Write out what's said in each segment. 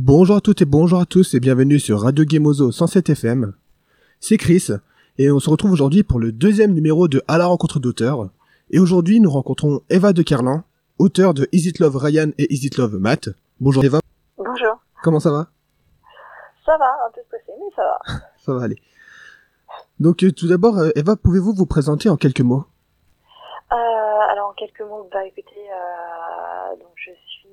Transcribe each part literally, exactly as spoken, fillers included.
Bonjour à toutes et bonjour à tous et bienvenue sur Radio Gameozo cent sept F M. C'est Chris et on se retrouve aujourd'hui pour le deuxième numéro de À la rencontre d'auteurs. Et aujourd'hui nous rencontrons Eva de Kerlan, auteure de Is It Love Ryan et Is It Love Matt. Bonjour Eva. Bonjour. Comment ça va? Ça va, un peu stressé mais ça va. Ça va aller. Donc euh, tout d'abord euh, Eva, pouvez-vous vous présenter en quelques mots? Euh, alors en quelques mots, bah écoutez, euh, donc je suis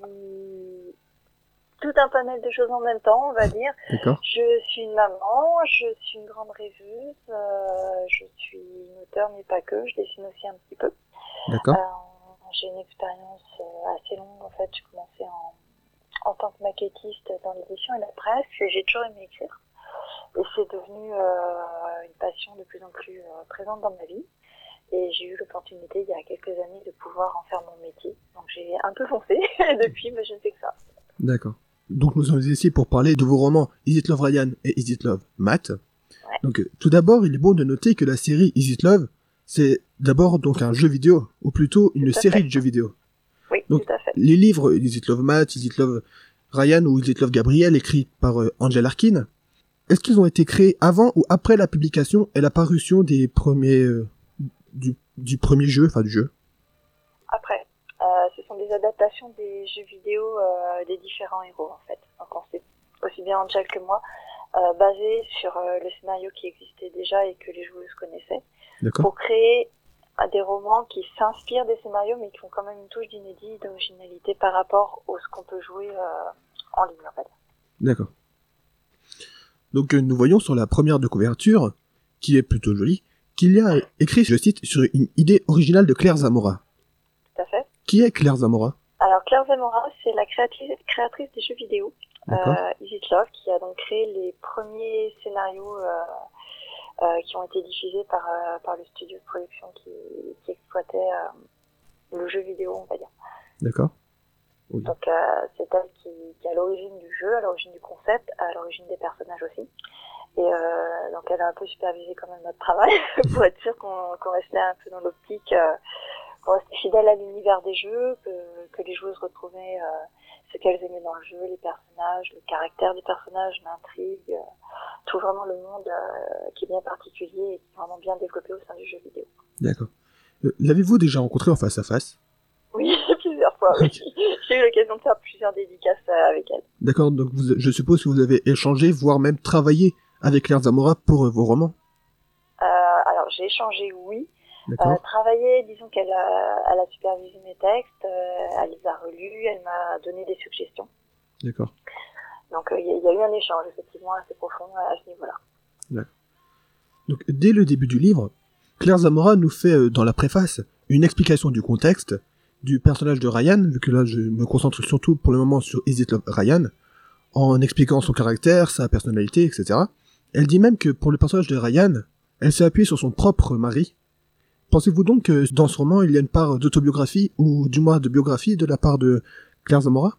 tout un panel de choses en même temps, on va dire. D'accord. Je suis une maman, je suis une grande rêveuse, euh, je suis une auteure mais pas que, je dessine aussi un petit peu. D'accord. Euh, j'ai une expérience assez longue en fait, j'ai commencé en, en tant que maquettiste dans l'édition et la presse, et j'ai toujours aimé écrire. Et c'est devenu euh, une passion de plus en plus euh, présente dans ma vie. Et j'ai eu l'opportunité il y a quelques années de pouvoir en faire mon métier. Donc j'ai un peu foncé, et depuis bah, je ne fais que ça. D'accord. Donc nous sommes ici pour parler de vos romans Is It Love Ryan et Is It Love Matt. Ouais. Donc euh, tout d'abord, il est bon de noter que la série Is It Love, c'est d'abord donc un jeu vidéo, ou plutôt une série fait. de jeux vidéo. Oui, donc, tout à fait. Les livres Is It Love Matt, Is It Love Ryan ou Is It Love Gabriel, écrits par euh, Angel Arkin, est-ce qu'ils ont été créés avant ou après la publication et la parution des premiers... Euh, du, du premier jeu, enfin du jeu? Après, euh, ce sont des adaptations des jeux vidéo euh, des différents héros en fait. Donc on sait aussi bien Angel que moi, euh, basé sur euh, le scénario qui existait déjà et que les joueuses connaissaient. D'accord. Pour créer euh, des romans qui s'inspirent des scénarios mais qui ont quand même une touche d'inédit, d'originalité par rapport à ce qu'on peut jouer euh, en ligne en fait. D'accord. Donc euh, nous voyons sur la première de couverture, qui est plutôt jolie, qu'il y a écrit, je cite, sur une idée originale de Claire Zamora. Tout à fait. Qui est Claire Zamora? Alors Claire Zamora, c'est la créatrice, créatrice des jeux vidéo, euh, Is It Love, qui a donc créé les premiers scénarios euh, euh, qui ont été diffusés par, euh, par le studio de production qui, qui exploitait euh, le jeu vidéo, on va dire. D'accord. Oui. Donc euh, c'est elle qui, qui est à l'origine du jeu, à l'origine du concept, à l'origine des personnages aussi. Et euh, donc elle a un peu supervisé quand même notre travail pour être sûr qu'on, qu'on restait un peu dans l'optique, euh, qu'on restait fidèle à l'univers des jeux, que, que les joueuses retrouvaient euh, ce qu'elles aimaient dans le jeu, les personnages, le caractère des personnages, l'intrigue, euh, tout vraiment le monde euh, qui est bien particulier et qui est vraiment bien développé au sein du jeu vidéo. D'accord. Euh, l'avez-vous déjà rencontré en face à face? Oui, plusieurs fois, oui. J'ai eu l'occasion de faire plusieurs dédicaces euh, avec elle. D'accord, donc vous, je suppose que vous avez échangé, voire même travaillé avec Claire Zamora pour euh, vos romans? Euh, alors j'ai échangé, oui. D'accord. Euh, travaillé, disons qu'elle a, elle a supervisé mes textes, euh, elle les a relus, elle m'a donné des suggestions. D'accord. Donc il euh, y, y a eu un échange effectivement assez profond à, à ce niveau-là. D'accord. Donc dès le début du livre, Claire Zamora nous fait euh, dans la préface une explication du contexte du personnage de Ryan, vu que là je me concentre surtout pour le moment sur Is It Love Ryan, en expliquant son caractère, sa personnalité, et cetera. Elle dit même que pour le personnage de Ryan, elle s'est appuyée sur son propre mari. Pensez-vous donc que dans ce roman, il y a une part d'autobiographie, ou du moins de biographie, de la part de Claire Zamora?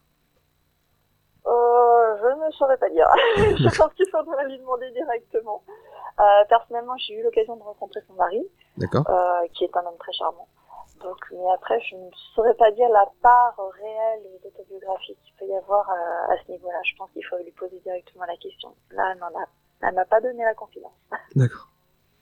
Euh, je ne saurais pas dire. Je pense qu'il faudrait lui demander directement. Euh, personnellement, j'ai eu l'occasion de rencontrer son mari, D'accord. Euh, qui est un homme très charmant. Donc, mais après, je ne saurais pas dire la part réelle d'autobiographie qu'il peut y avoir à, à ce niveau-là. Je pense qu'il faut lui poser directement la question. Là, elle m'en a, elle m'a pas donné la confidence. D'accord.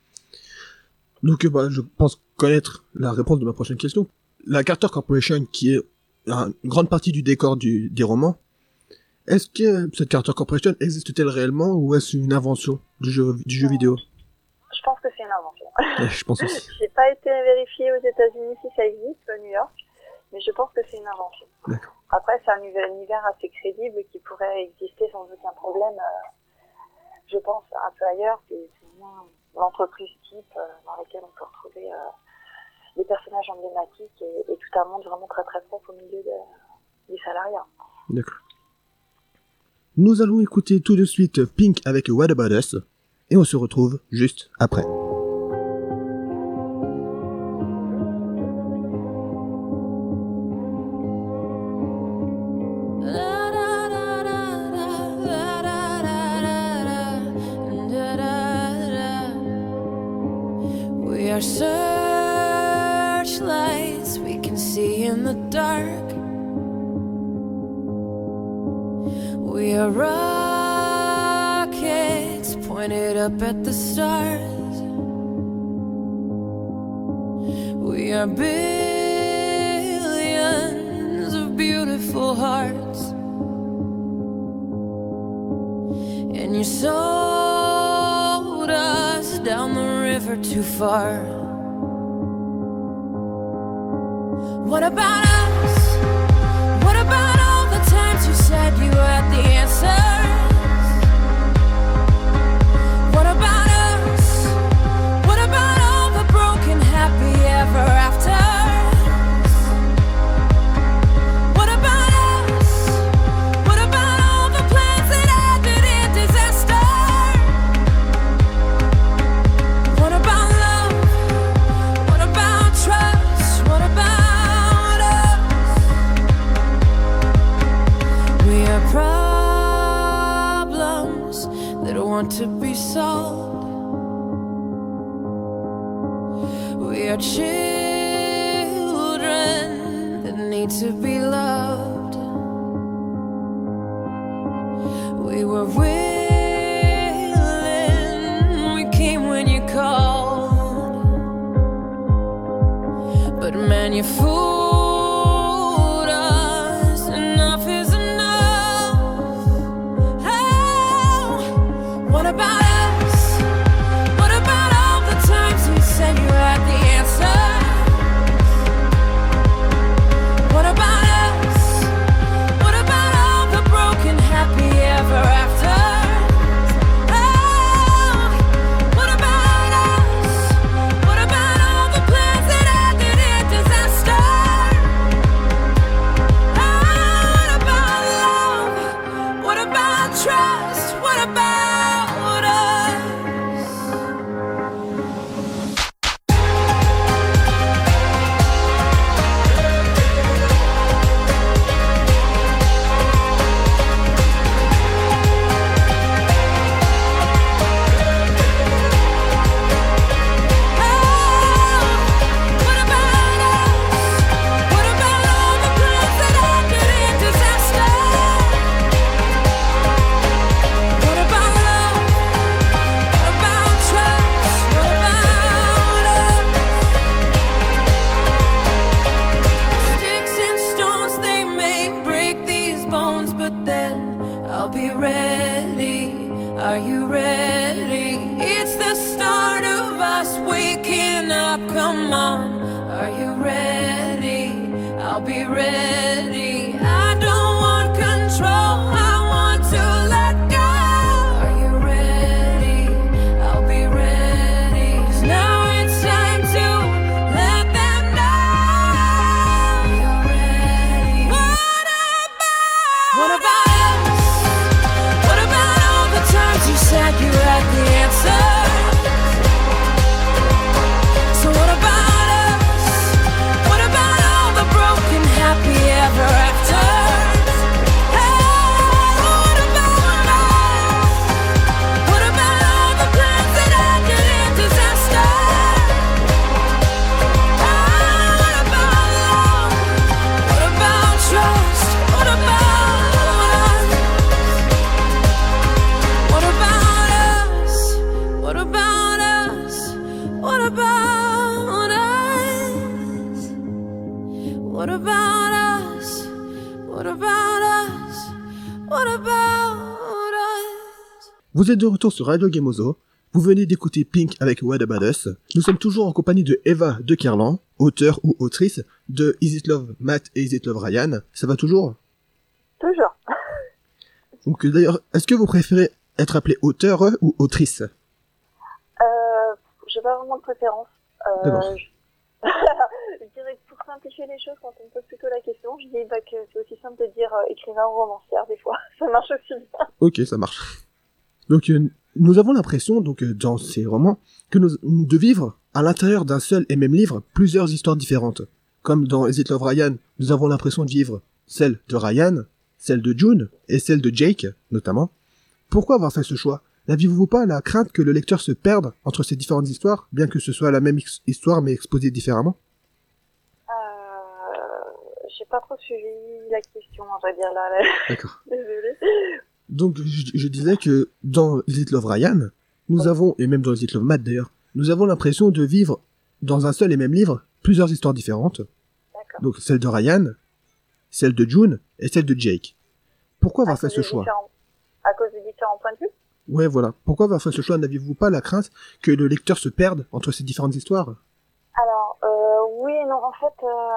Donc, bah, je pense connaître la réponse de ma prochaine question. La Carter Corporation, qui est une grande partie du décor du, des romans, est-ce que cette Carter Corporation existe-t-elle réellement ou est-ce une invention du jeu, du jeu vidéo? Je pense que c'est une invention. Ouais, je pense aussi. J'ai pas été vérifiée aux États-Unis si ça existe, à New York, mais je pense que c'est une invention. D'accord. Après, c'est un univers assez crédible qui pourrait exister sans aucun problème. Euh, je pense un peu ailleurs, c'est, c'est moins l'entreprise type euh, dans laquelle on peut retrouver euh, des personnages emblématiques et, et tout un monde vraiment très très propre au milieu de, du salariat. D'accord. Nous allons écouter tout de suite Pink avec What About Us et on se retrouve juste après. We are searchlights we can see in the dark. We are rockets pointed up at the stars. We are billions of beautiful hearts. And you sold us down the river too far. What about us? What about all the times you said you had the answers? What about us? What about all the broken happy ever afters? What about us? What about all the plans that ended in disaster? What about love? What about trust? What about us? We are problems that want to be solved. We are children that need to be loved. We were willing, we came when you called. But man, you fooled us, enough is enough. Oh, what about us? What about all the times you said you had the answer? What about us? What about all the broken happy ever afters? Oh, what about us? What about all the plans that ended in disaster? Oh, what about love? What about trust? What about us? What about us? What about all the plans that ended in disaster? What about love? What about trust? What about us? Sticks and stones, they may break these bones, but then I'll be ready. Are you ready? It's the start of us waking up. Come on, are you ready? I'll be ready. I don't want control, I want to let go. Are you ready? I'll be ready. 'Cause now it's time to let them know you're ready. What about? What about us? What about all the times you said you had the answer? So what about us? What about all the broken happy ever afters? Oh, what about us? What about all the plans that ended in disaster? Oh, what about love? What about trust? What about us? What about us? What about us? What about us? What about us? What about us? What about us? Vous êtes de retour sur Radio Gameozo. Vous venez d'écouter Pink avec What About Us. Nous sommes toujours en compagnie de Eva de Kerlan, auteure ou autrice de Is It Love Matt et Is It Love Ryan. Ça va toujours? Toujours. Donc euh, d'ailleurs, est-ce que vous préférez être appelée auteure ou autrice? Euh, j'ai pas vraiment de préférence. Euh, D'accord. je... je dirais que pour simplifier les choses, quand on me pose plutôt la question, je dis bah, que c'est aussi simple de dire euh, écrivain ou romancière des fois. Ça marche aussi bien. Ok, ça marche. Donc euh, nous avons l'impression, donc euh, dans ces romans, que nous, de vivre à l'intérieur d'un seul et même livre plusieurs histoires différentes. Comme dans Is It Love Ryan, nous avons l'impression de vivre celle de Ryan, celle de June et celle de Jake, notamment. Pourquoi avoir fait ce choix? N'aviez-vous pas la crainte que le lecteur se perde entre ces différentes histoires, bien que ce soit la même ex- histoire mais exposée différemment? Euh, j'ai pas trop suivi la question, on va dire là. là. D'accord. Désolée. Donc, je, je disais que dans Is It Love Ryan, nous Oui. avons, et même dans Is It Love Matt d'ailleurs, nous avons l'impression de vivre dans un seul et même livre plusieurs histoires différentes. D'accord. Donc, celle de Ryan, celle de June et celle de Jake. Pourquoi À avoir fait cause ce des choix? différents- À cause des différents points de vue. Ouais, voilà. Pourquoi avoir fait ce choix? N'aviez-vous pas la crainte que le lecteur se perde entre ces différentes histoires? Alors, euh, oui et non. En fait,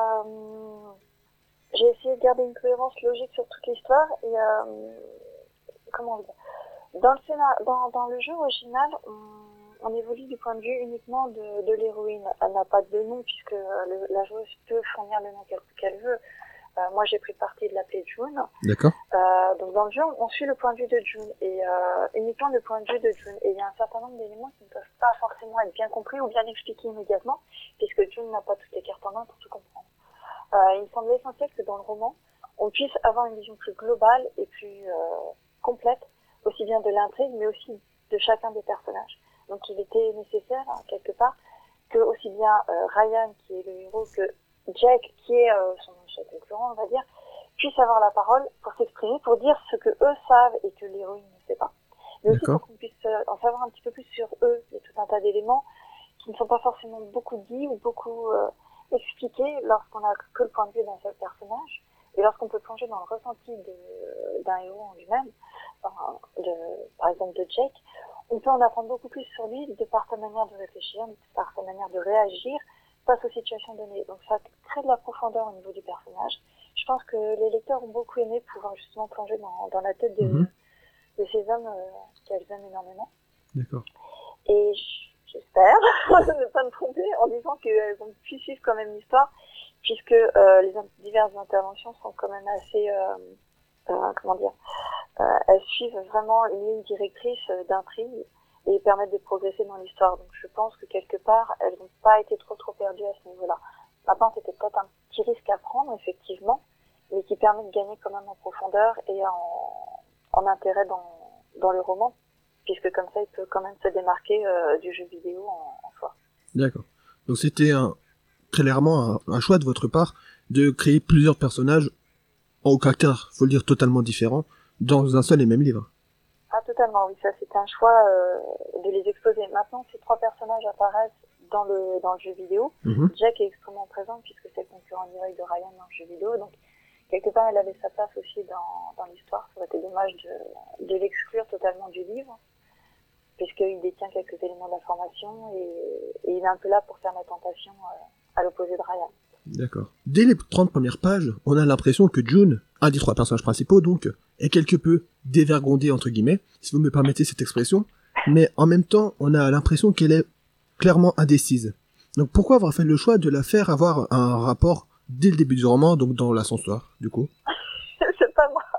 euh, j'ai essayé de garder une cohérence logique sur toute l'histoire et euh, comment dire. Dans le scénar, dans, dans le jeu original, on, on évolue du point de vue uniquement de, de l'héroïne. Elle n'a pas de nom puisque le, la joueuse peut fournir le nom qu'elle, qu'elle veut. Euh, moi, j'ai pris le parti de l'appeler June. D'accord. Euh, donc dans le jeu, on suit le point de vue de June et euh, uniquement le point de vue de June. Et il y a un certain nombre d'éléments qui ne peuvent pas forcément être bien compris ou bien expliqués immédiatement, puisque June n'a pas toutes les cartes en main pour tout comprendre. Euh, il me semble essentiel que dans le roman, on puisse avoir une vision plus globale et plus euh, complète, aussi bien de l'intrigue, mais aussi de chacun des personnages. Donc il était nécessaire, hein, quelque part, que aussi bien euh, Ryan, qui est le héros, que Jack, qui est euh, son, son concurrent, on va dire, puissent avoir la parole pour s'exprimer, pour dire ce que eux savent et que l'héroïne ne sait pas. Mais aussi D'accord. pour qu'on puisse euh, en savoir un petit peu plus sur eux. Il y a tout un tas d'éléments qui ne sont pas forcément beaucoup dits ou beaucoup euh, expliqués lorsqu'on a que le point de vue d'un seul personnage. Et lorsqu'on peut plonger dans le ressenti de, d'un héros en lui-même, enfin, de, par exemple de Jake, on peut en apprendre beaucoup plus sur lui de par sa manière de réfléchir, de par sa manière de réagir face aux situations données. Donc ça crée de la profondeur au niveau du personnage. Je pense que les lecteurs ont beaucoup aimé pouvoir justement plonger dans, dans la tête de, Mhm. de ces hommes euh, qu'elles aiment énormément. D'accord. Et j'espère ne pas me tromper en disant qu'elles ont pu suivre quand même l'histoire, puisque euh, les in- diverses interventions sont quand même assez, euh, euh, comment dire, euh, elles suivent vraiment une ligne directrice euh, d'intrigue et permettent de progresser dans l'histoire. Donc je pense que quelque part, elles n'ont pas été trop trop perdues à ce niveau-là. Maintenant, c'était peut-être un petit risque à prendre, effectivement, mais qui permet de gagner quand même en profondeur et en, en intérêt dans, dans le roman, puisque comme ça, il peut quand même se démarquer euh, du jeu vidéo en, en soi. D'accord. Donc c'était un, clairement un, un choix de votre part de créer plusieurs personnages au caractère, faut le dire, totalement différents dans un seul et même livre. Ah, totalement, oui, ça c'était un choix euh, de les exposer. Maintenant, ces trois personnages apparaissent dans le, dans le jeu vidéo. Mhm. Jack est extrêmement présent puisque c'est le concurrent direct de Ryan dans le jeu vidéo, donc quelque part elle avait sa place aussi dans, dans l'histoire. Ça aurait été dommage de, de l'exclure totalement du livre, puisqu'il détient quelques éléments d'information et, et il est un peu là pour faire la tentation euh, à l'opposé de Ryan. D'accord. Dès les trente premières pages, on a l'impression que June, un des trois personnages principaux donc, est quelque peu dévergondée entre guillemets, si vous me permettez cette expression, mais en même temps, on a l'impression qu'elle est clairement indécise. Donc pourquoi avoir fait le choix de la faire avoir un rapport dès le début du roman, donc dans l'ascenseur, du coup? C'est pas moi.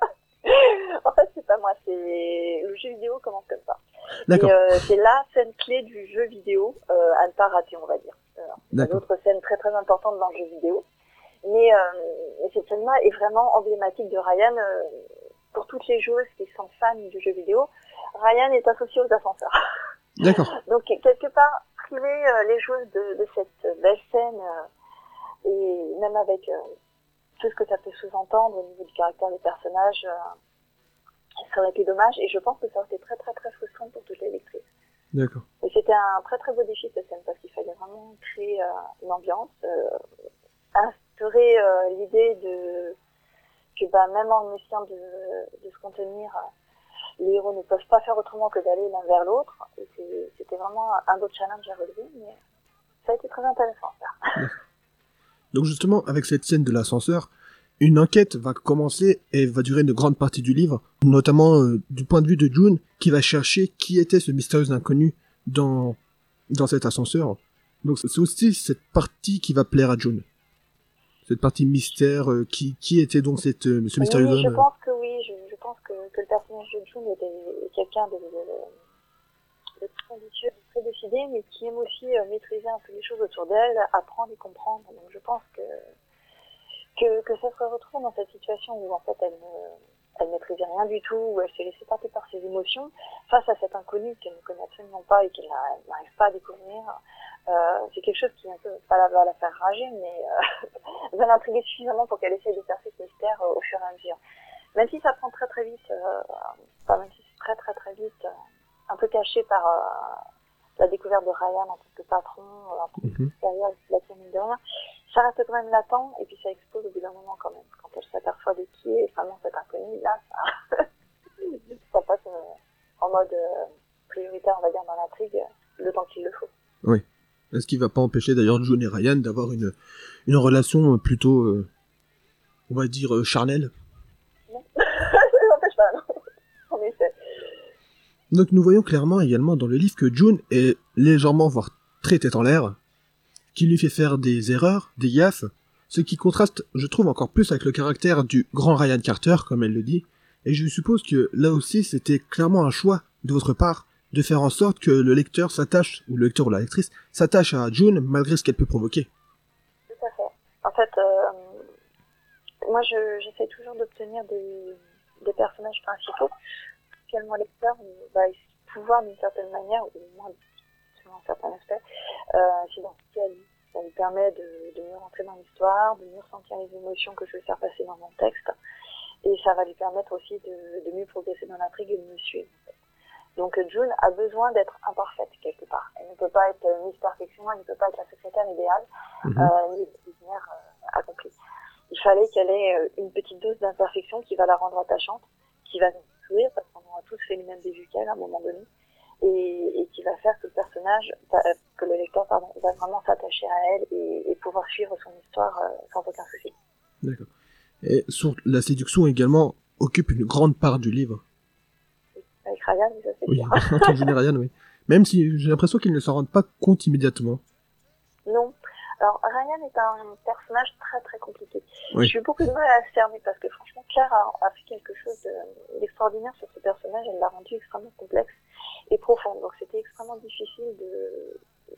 En fait, c'est pas moi, c'est le jeu vidéo commence comme ça. D'accord. Et euh, c'est la scène clé du jeu vidéo euh, à ne pas rater, on va dire. Euh, il y a D'accord. d'autres scènes très très importantes dans le jeu vidéo. Mais, euh, et cette scène-là est vraiment emblématique de Ryan. Euh, pour toutes les joueuses qui sont fans du jeu vidéo, Ryan est associé aux ascenseurs. D'accord. Donc quelque part, priver euh, les joueuses de, de cette belle scène, euh, et même avec euh, tout ce que ça peut sous-entendre au niveau du caractère des personnages, euh, ça aurait été dommage. Et je pense que ça aurait été très très très frustrant pour toutes les lectrices. D'accord. Et c'était un très très beau défi cette scène parce qu'il fallait vraiment créer euh, une ambiance, euh, instaurer euh, l'idée de que bah, même en essayant de, de se contenir, euh, les héros ne peuvent pas faire autrement que d'aller l'un vers l'autre. Et c'est, c'était vraiment un beau challenge à relever, mais ça a été très intéressant à faire. Donc justement, avec cette scène de l'ascenseur, une enquête va commencer et va durer une grande partie du livre, notamment euh, du point de vue de June, qui va chercher qui était ce mystérieux inconnu dans, dans cet ascenseur. Donc c'est aussi cette partie qui va plaire à June. Cette partie mystère, euh, qui, qui était donc cette, euh, ce mystérieux Oui, je homme. pense que oui, je, je pense que, que le personnage de June était est quelqu'un de, de, de très ambitieux, de très décidé, mais qui aime aussi euh, maîtriser un peu les choses autour d'elle, apprendre et comprendre. Donc je pense que que, que ça se retrouve dans cette situation où en fait elle ne elle maîtrisait rien du tout, où elle s'est laissée porter par ses émotions face à cet inconnu qu'elle ne connaît absolument pas et qu'elle n'arrive pas à découvrir. Euh, c'est quelque chose qui est un peu, pas la, va la faire rager, mais euh, va l'intriguer suffisamment pour qu'elle essaye de percer ce mystère euh, au fur et à mesure. Même si ça prend très très vite, euh, enfin, même si c'est très très très vite, euh, un peu caché par euh, la découverte de Ryan en tant que patron, euh, en tant que Mhm. supérieur, la de rien, ça reste quand même latent, et puis ça explose au bout d'un moment quand même. Quand elle s'aperçoit de qui est vraiment cet inconnu, là, ça, ça passe euh, en mode euh, prioritaire, on va dire, dans l'intrigue, le temps qu'il le faut. Oui. Ce qui va pas empêcher d'ailleurs June et Ryan d'avoir une, une relation plutôt, euh, on va dire, euh, charnelle. Non, ça n'empêche pas, non. En effet. Donc nous voyons clairement également dans le livre que June est légèrement, voire très tête en l'air, qui lui fait faire des erreurs, des gaffes, ce qui contraste, je trouve, encore plus avec le caractère du grand Ryan Carter, comme elle le dit, et je suppose que là aussi c'était clairement un choix de votre part de faire en sorte que le lecteur s'attache, ou le lecteur ou la lectrice, s'attache à June malgré ce qu'elle peut provoquer. Tout à fait. En fait, euh, moi je, j'essaie toujours d'obtenir des, des personnages principaux, auxquels mon lecteur va pouvoir d'une certaine manière, ou au moins sur un certain aspect, euh, s'identifier à lui. Ça lui permet de, de mieux rentrer dans l'histoire, de mieux ressentir les émotions que je vais faire passer dans mon texte, et ça va lui permettre aussi de, de mieux progresser dans l'intrigue et de me suivre. Donc June a besoin d'être imparfaite quelque part. Elle ne peut pas être Miss Perfection, elle ne peut pas être la secrétaire idéale, Mhm. euh, ni l'ingénieur euh, accomplie. Il fallait qu'elle ait euh, une petite dose d'imperfection qui va la rendre attachante, qui va nous sourire parce qu'on aura tous fait les mêmes débuts qu'elle à un moment donné, et, et qui va faire que le personnage, euh, que le lecteur, pardon, va vraiment s'attacher à elle et, et pouvoir suivre son histoire euh, sans aucun souci. D'accord. Et sur la séduction également occupe une grande part du livre. Avec Ryan, ça c'est Oui, sûr. entre June et Ryan, oui. Même si j'ai l'impression qu'ils ne s'en rendent pas compte immédiatement. Non. Alors, Ryan est un personnage très très compliqué. Oui. J'ai eu beaucoup de mal à le cerner parce que franchement, Claire a, a fait quelque chose de- d'extraordinaire sur ce personnage. Elle l'a rendu extrêmement complexe et profond. Donc, c'était extrêmement difficile de,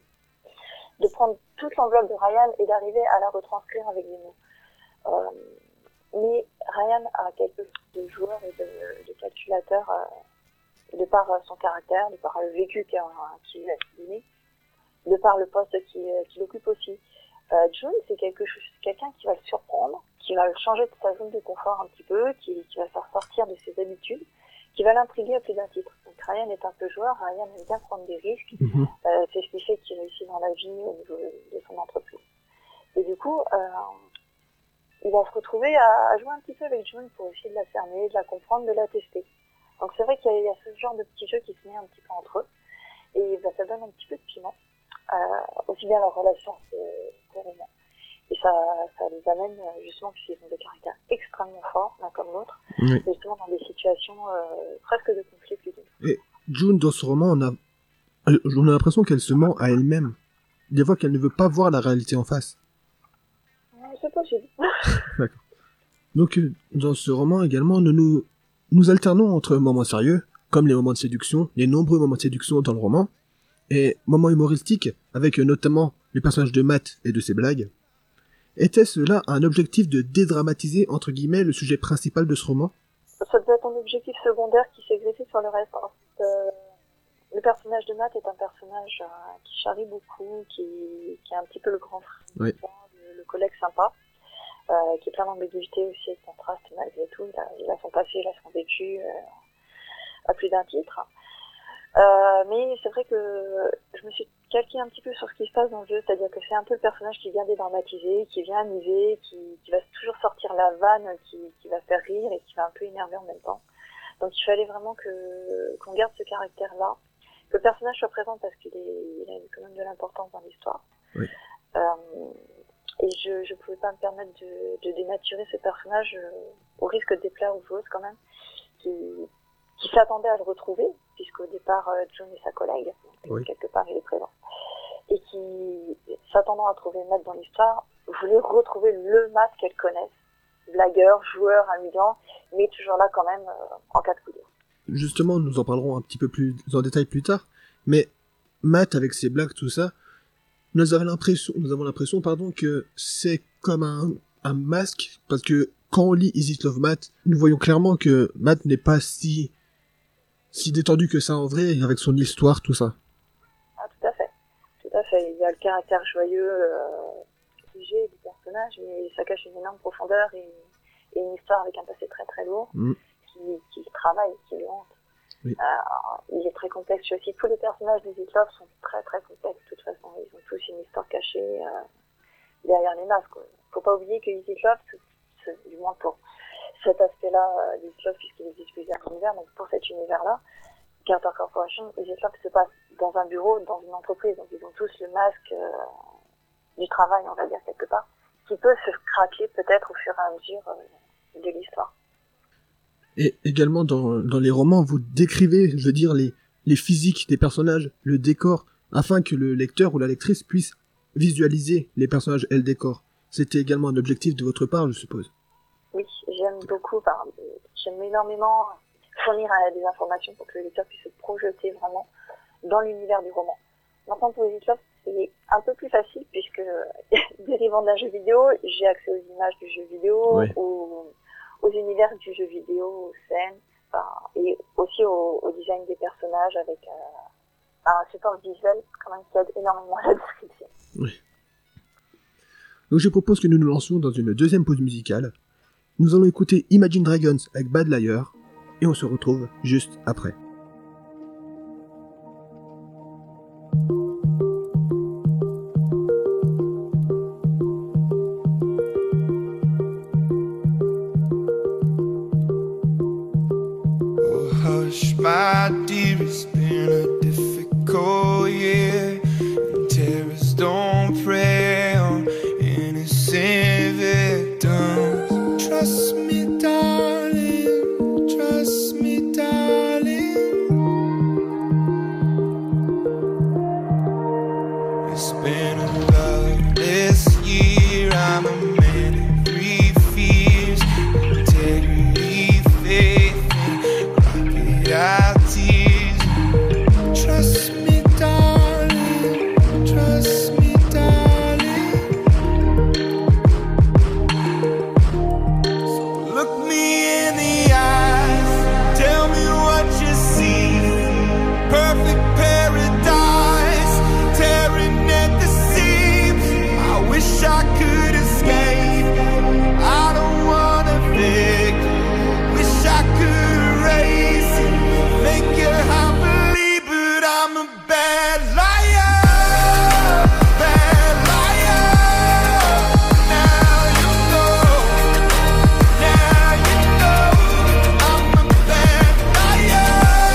de prendre toute l'enveloppe de Ryan et d'arriver à la retranscrire avec des mots. Euh, mais Ryan a quelque chose de joueur et de, de calculateur euh, de par son caractère, de par le vécu qu'il a, qu'il a donné, de par le poste qu'il, qu'il occupe aussi. Euh, June, c'est quelque chose, quelqu'un qui va le surprendre, qui va le changer de sa zone de confort un petit peu, qui, qui va faire sortir de ses habitudes, qui va l'intriguer à plus d'un titre. Donc Ryan est un peu joueur, Ryan aime bien prendre des risques, Mhm. euh, c'est ce qui fait qu'il réussit dans la vie au niveau de son entreprise. Et du coup, euh, il va se retrouver à, à jouer un petit peu avec June pour essayer de la cerner, de la comprendre, de la tester. Donc c'est vrai qu'il y a, il y a ce genre de petit jeu qui se met un petit peu entre eux, et bah, ça donne un petit peu de piment. Euh, aussi bien leur relation que qu'au roman. Et ça, ça les amène euh, justement, puisqu'ils ont des caractères extrêmement forts, l'un comme l'autre, Oui. justement dans des situations euh, presque de conflit plutôt. Et June, dans ce roman, on a, on a l'impression qu'elle se ment à elle-même. Des fois qu'elle ne veut pas voir la réalité en face. Ouais, c'est possible. Donc, euh, dans ce roman également, nous, nous, nous alternons entre moments sérieux, comme les moments de séduction, les nombreux moments de séduction dans le roman, et moments humoristiques, avec euh, notamment les personnages de Matt et de ses blagues. Était-ce là un objectif de dédramatiser, entre guillemets, le sujet principal de ce roman? Ça devait être un objectif secondaire qui s'est greffé sur le reste. En fait, euh, le personnage de Matt est un personnage euh, qui charrie beaucoup, qui, qui est un petit peu le grand frère, Oui. le, le collègue sympa, euh, qui est plein d'ambiguïté aussi et de contraste malgré tout. Il a, il a son passé, il a son vécu euh, à plus d'un titre. Euh, mais c'est vrai que je me suis calquée un petit peu sur ce qui se passe dans le jeu, c'est-à-dire que c'est un peu le personnage qui vient dédramatiser, qui vient amuser, qui, qui va toujours sortir la vanne, qui, qui va faire rire et qui va un peu énerver en même temps. Donc il fallait vraiment que qu'on garde ce caractère-là, que le personnage soit présent parce qu'il est, il a quand même de l'importance dans l'histoire. Oui. Euh, et je je pouvais pas me permettre de, de dénaturer ce personnage euh, au risque de déplaire aux joueuses quand même, qui qui s'attendait à le retrouver, puisqu'au départ, euh, John est sa collègue, donc Oui. quelque part il est présent, et qui, s'attendant à trouver Matt dans l'histoire, voulait retrouver le Matt qu'elle connaisse, blagueur, joueur, amusant, mais toujours là quand même euh, en cas de coup dur. Justement, nous en parlerons un petit peu plus en détail plus tard, mais Matt, avec ses blagues, tout ça, nous avons l'impression, nous avons l'impression, pardon, que c'est comme un, un masque, parce que quand on lit Is It Love Matt, nous voyons clairement que Matt n'est pas si, si détendu que ça en vrai, avec son histoire, tout ça. Ah, tout à fait, tout à fait. Il y a le caractère joyeux, euh, léger du personnage, mais ça cache une énorme profondeur et, et une histoire avec un passé très très lourd, Mm. qui, qui travaille, qui le hante. Oui. Euh, il est très complexe aussi. Tous les personnages des Eat Love sont très très complexes de toute façon. Ils ont tous une histoire cachée euh, derrière les masques. Quoi. Faut pas oublier que Eat Love, c'est, c'est, du moins pour cet aspect-là euh, d'Eat Love, puisqu'il existe plusieurs univers, donc pour cet univers-là, Carter Corporation, Eat Love se passe dans un bureau, dans une entreprise, donc ils ont tous le masque euh, du travail, on va dire quelque part, qui peut se craquer peut-être au fur et à mesure euh, de l'histoire. Et également dans, dans les romans, vous décrivez, je veux dire, les, les physiques des personnages, le décor, afin que le lecteur ou la lectrice puisse visualiser les personnages et le décor. C'était également un objectif de votre part, je suppose. Oui, j'aime beaucoup, enfin, j'aime énormément fournir euh, des informations pour que le lecteur puisse se projeter vraiment dans l'univers du roman. Maintenant, pour les Eat Love, c'est un peu plus facile puisque, dérivant d'un jeu vidéo, j'ai accès aux images du jeu vidéo, Oui. aux, aux univers du jeu vidéo, aux scènes, enfin, et aussi au, au design des personnages avec euh, un support visuel quand même qui aide énormément à la description. Oui. Donc je propose que nous nous lancions dans une deuxième pause musicale. Nous allons écouter Imagine Dragons avec Bad Liar, et on se retrouve juste après. Oh, hush, my dear, it's been a difficult year. And terrorists don't prey on innocent victims. Trust me, darling, trust me, darling. It's been a loveless year. I'm a man of three fears: integrity, faith, and rocket tears. Trust me, darling, trust me, darling. So look me in the eyes, tell me what you see. Perfect paradise, tearing at the seams. I wish I could escape. I don't wanna fake. Wish I could erase it, make you happily, but I'm a bad liar, bad liar. Now you know, now you know, I'm a bad liar,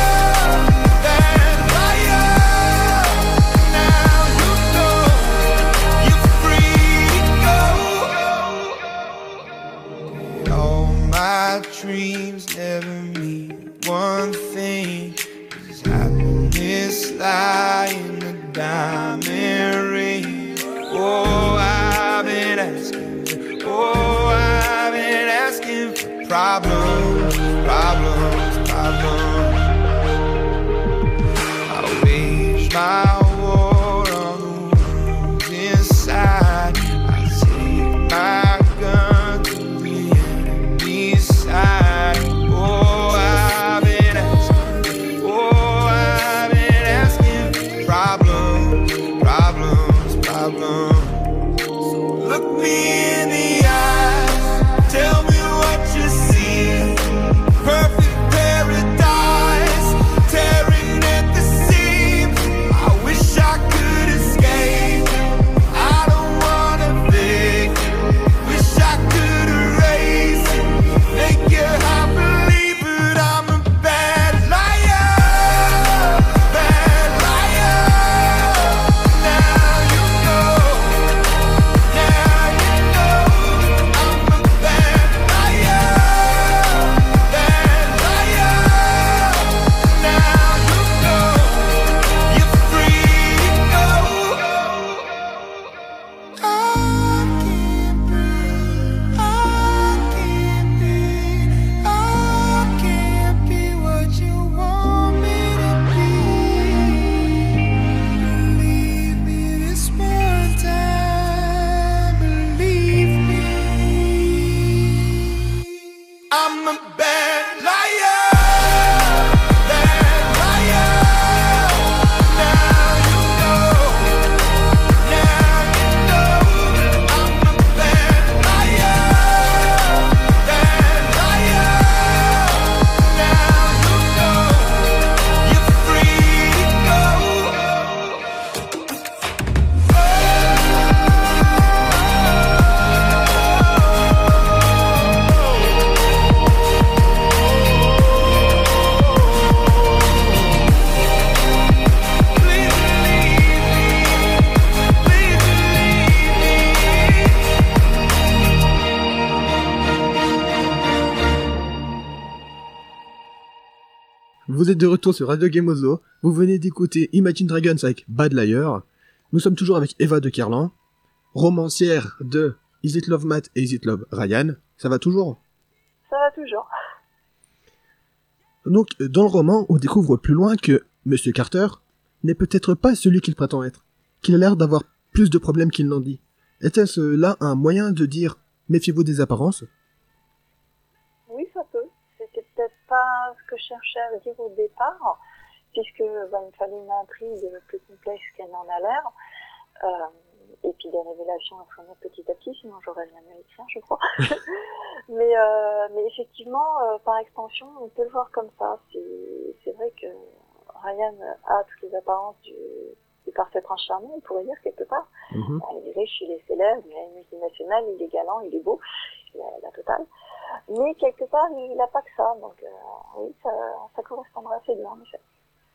bad liar. Now you know, you're free to go. All my dreams never mean one thing. Is happiness lie in a diamond ring? Oh, I've been asking, oh, I've been asking for problems, problems, problems. I wage my war on the wounds inside. I take my gun to the enemy's side. Oh, I've been asking, oh, I've been asking for problems, problems, problems. So look me in the eyes, tell me what you see. vous êtes de retour sur Radio Gameozo. Vous venez d'écouter Imagine Dragons avec Bad Liar. Nous sommes toujours avec Eva de Kerlan, romancière de Is It Love Matt et Is It Love Ryan. Ça va toujours? Ça va toujours. Donc, dans le roman, on découvre plus loin que Monsieur Carter n'est peut-être pas celui qu'il prétend être, qu'il a l'air d'avoir plus de problèmes qu'il n'en dit. Était-ce là un moyen de dire « méfiez-vous des apparences » ? Oui, ça peut. C'était peut-être pas ce que je cherchais à dire au départ, puisque bah, il me fallait une intrigue plus complexe qu'elle n'en a l'air, euh, et puis des révélations à fournir petit à petit, sinon j'aurais rien écrit, je crois. mais, euh, mais effectivement, euh, par extension, on peut le voir comme ça. C'est, c'est vrai que Ryan a toutes les apparences du, du parfait prince charmant, on pourrait dire quelque part. Mm-hmm. Il est riche, il est célèbre, il a une multinationale, il est galant, il est beau, il a la totale. Mais quelque part, il n'a pas que ça, donc euh, oui, ça, ça correspondra assez bien en effet.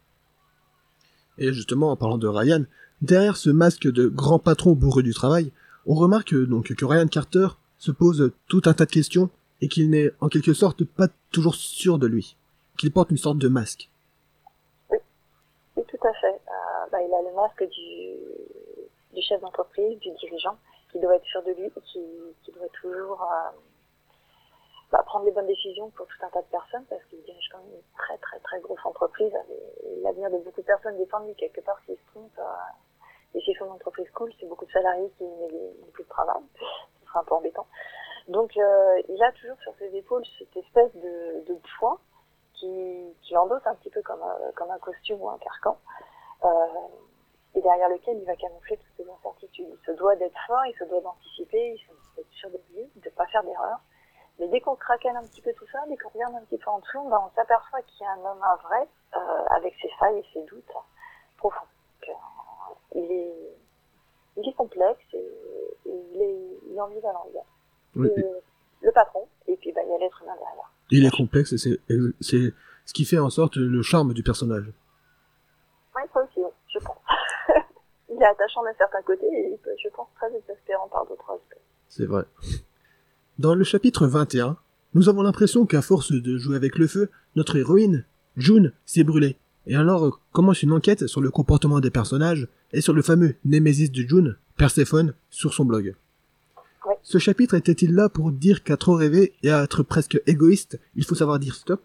Et justement, en parlant de Ryan, derrière ce masque de grand patron bourru du travail, on remarque donc que Ryan Carter se pose tout un tas de questions et qu'il n'est en quelque sorte pas toujours sûr de lui, qu'il porte une sorte de masque. Oui, oui tout à fait. Euh, bah, il a le masque du, du chef d'entreprise, du dirigeant, qui doit être sûr de lui, qui, qui doit toujours euh, bah, prendre les bonnes décisions pour tout un tas de personnes, parce qu'il dirige quand même une très très très grosse entreprise, et l'avenir de beaucoup de personnes dépend de lui quelque part s'il se trompe. Euh, et si son entreprise coule, c'est beaucoup de salariés qui n'ont plus de travail, ce sera un peu embêtant. Donc euh, il a toujours sur ses épaules cette espèce de, de poids qui, qui endosse un petit peu comme un, comme un costume ou un carcan, euh, et derrière lequel il va camoufler toutes ses incertitudes. Il se doit d'être fort, il se doit d'anticiper, il se doit d'être sûr de lui, de ne pas faire d'erreur. Mais dès qu'on craquelle un petit peu tout ça, dès qu'on regarde un petit peu en dessous, ben on s'aperçoit qu'il y a un homme un vrai, euh, avec ses failles et ses doutes profonds. Donc, euh, il est, il est complexe et, et il est, il est ambivalent. Oui. Le, le patron, et puis ben, il y a l'être humain derrière. Il est complexe et c'est, c'est ce qui fait en sorte le charme du personnage. Oui, ça aussi, je pense. Il est attachant d'un certain côté et je pense très exaspérant par d'autres aspects. C'est vrai. Dans le chapitre vingt et un, nous avons l'impression qu'à force de jouer avec le feu, notre héroïne, June, s'est brûlée. Et alors commence une enquête sur le comportement des personnages et sur le fameux Némésis de June, Perséphone, sur son blog. Ouais. Ce chapitre était-il là pour dire qu'à trop rêver et à être presque égoïste, il faut savoir dire stop ?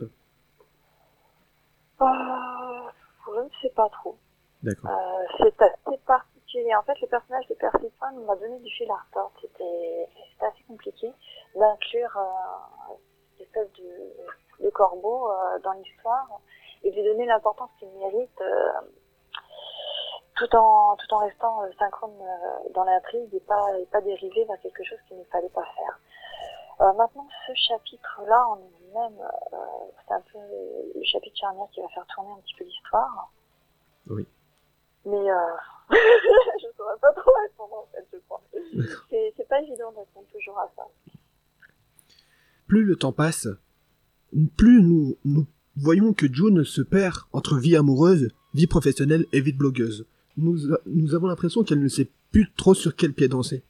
euh, Je ne sais pas trop. D'accord. Euh, c'est assez particulier. En fait, le personnage de Perséphone m'a donné du fil à retordre. C'était, c'était assez compliqué d'inclure euh, cette espèce de, de corbeau euh, dans l'histoire et de lui donner l'importance qu'il mérite, euh, tout en tout en restant euh, synchrone euh, dans l'intrigue et pas et pas dériver vers quelque chose qu'il ne fallait pas faire. Euh, maintenant, ce chapitre-là en lui-même, euh, c'est un peu le chapitre charnière qui va faire tourner un petit peu l'histoire. Oui. Mais euh, je ne saurais pas trop répondre en fait, je crois. C'est, c'est pas évident de répondre toujours à ça. Plus le temps passe, plus nous, nous voyons que June se perd entre vie amoureuse, vie professionnelle et vie de blogueuse. Nous, nous avons l'impression qu'elle ne sait plus trop sur quel pied danser.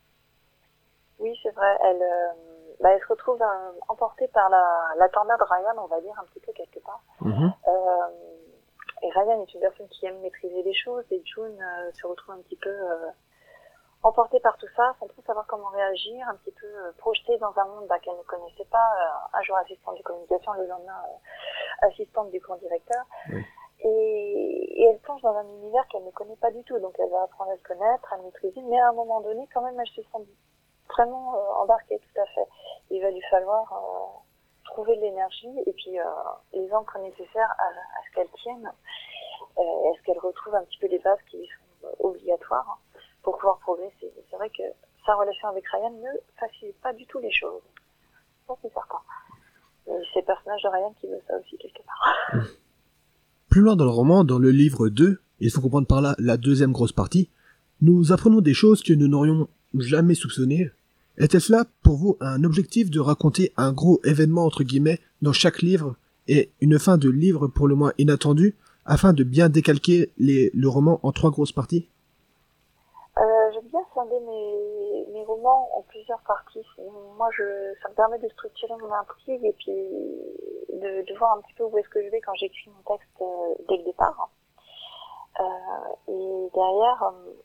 Oui, c'est vrai. Elle, euh, bah, elle se retrouve euh, emportée par la, la tornade Ryan, on va dire, un petit peu quelque part. Mm-hmm. Euh, et Ryan est une personne qui aime maîtriser les choses, et June euh, se retrouve un petit peu euh, emportée par tout ça, sans trop savoir comment réagir, un petit peu euh, projetée dans un monde bah, qu'elle ne connaissait pas, euh, un jour assistante de communication, le lendemain euh, assistante du grand directeur. Oui. Et, et elle plonge dans un univers qu'elle ne connaît pas du tout, donc elle va apprendre à le connaître, à le maîtriser, mais à un moment donné, quand même, elle se sent vraiment euh, embarquée, tout à fait. Il va lui falloir euh, trouver de l'énergie et puis euh, les encres nécessaires à, à ce qu'elle tienne, euh, à ce qu'elle retrouve un petit peu les bases qui lui sont euh, obligatoires hein, pour pouvoir progresser. Et c'est vrai que sa relation avec Ryan ne facilite pas du tout les choses. Ça, c'est certain. Et c'est le personnage de Ryan qui veut ça aussi, quelque part. Plus loin dans le roman, dans le livre deux, il faut comprendre par là la deuxième grosse partie, nous apprenons des choses que nous n'aurions jamais soupçonnées. Était-ce là, pour vous, un objectif de raconter un gros événement, entre guillemets, dans chaque livre, et une fin de livre pour le moins inattendue, afin de bien décalquer les, le roman en trois grosses parties ? euh, J'aime bien scinder mes, mes romans en plusieurs parties. Moi, je, ça me permet de structurer mon intrigue et puis de, de voir un petit peu où est-ce que je vais quand j'écris mon texte euh, dès le départ. Euh, et derrière, euh,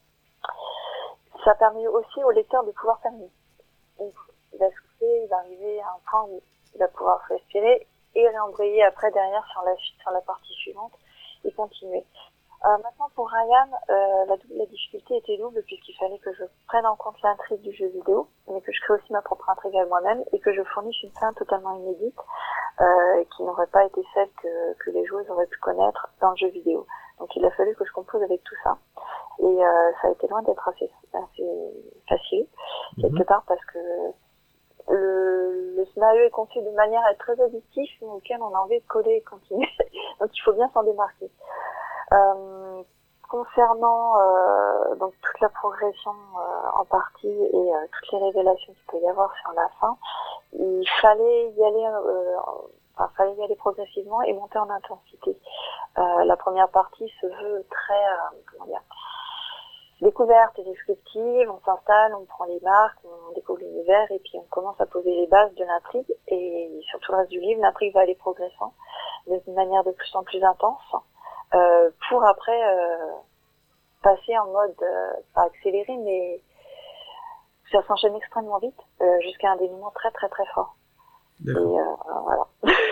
ça permet aussi au lecteur de pouvoir terminer. Donc, il va souffler, il va arriver à un point où il va pouvoir respirer et réembrayer après derrière sur la suite, sur la partie suivante et continuer. Euh, maintenant pour Ryan, euh, la, la difficulté était double puisqu'il fallait que je prenne en compte l'intrigue du jeu vidéo, mais que je crée aussi ma propre intrigue à moi-même et que je fournisse une fin totalement inédite euh, qui n'aurait pas été celle que, que les joueuses auraient pu connaître dans le jeu vidéo. Donc il a fallu que je compose avec tout ça et euh, ça a été loin d'être assez, assez facile mmh. quelque part parce que le, le scénario est conçu de manière à être très addictif mais auquel on a envie de coller et continuer. Donc il faut bien s'en démarquer. Euh, concernant euh, donc toute la progression euh, en partie et euh, toutes les révélations qu'il peut y avoir sur la fin, il fallait y aller, euh, enfin fallait y aller progressivement et monter en intensité. Euh, la première partie se veut très euh, comment dire, découverte et descriptive. On s'installe, on prend les marques, on découvre l'univers et puis on commence à poser les bases de l'intrigue et sur tout le reste du livre, l'intrigue va aller progressant d'une manière de plus en plus intense. Euh, pour après euh, passer en mode euh, pas accéléré mais ça s'enchaîne extrêmement vite euh, jusqu'à un dénouement très très très fort. D'accord. Et euh, voilà.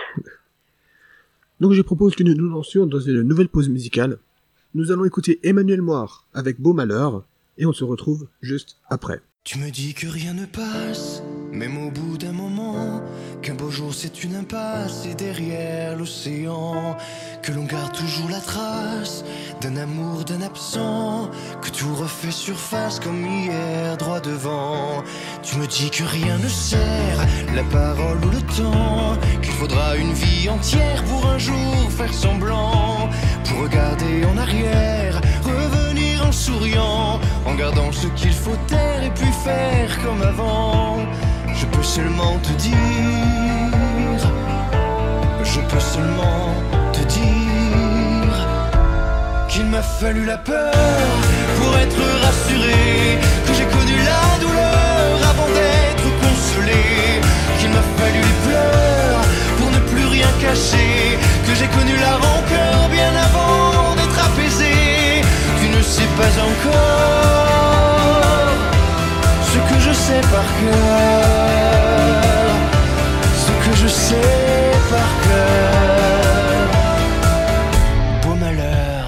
Donc je propose que nous nous lancions dans une nouvelle pause musicale. Nous allons écouter Emmanuel Moir avec Beau Malheur et on se retrouve juste après. Tu me dis que rien ne passe, même au bout d'un moment, qu'un beau jour c'est une impasse et derrière l'océan, que l'on garde toujours la trace d'un amour, d'un absent, que tout refait surface comme hier droit devant. Tu me dis que rien ne sert, la parole ou le temps, qu'il faudra une vie entière pour un jour faire semblant, pour regarder en arrière, revenir en souriant, en gardant ce qu'il faut taire et puis faire comme avant. Je peux seulement te dire, je peux seulement te dire qu'il m'a fallu la peur pour être rassuré, que j'ai connu la douleur avant d'être consolé, qu'il m'a fallu les pleurs pour ne plus rien cacher, que j'ai connu la rancœur bien avant d'être apaisé. Tu ne sais pas encore ce que je sais par cœur, ce que je sais par cœur. Beau malheur.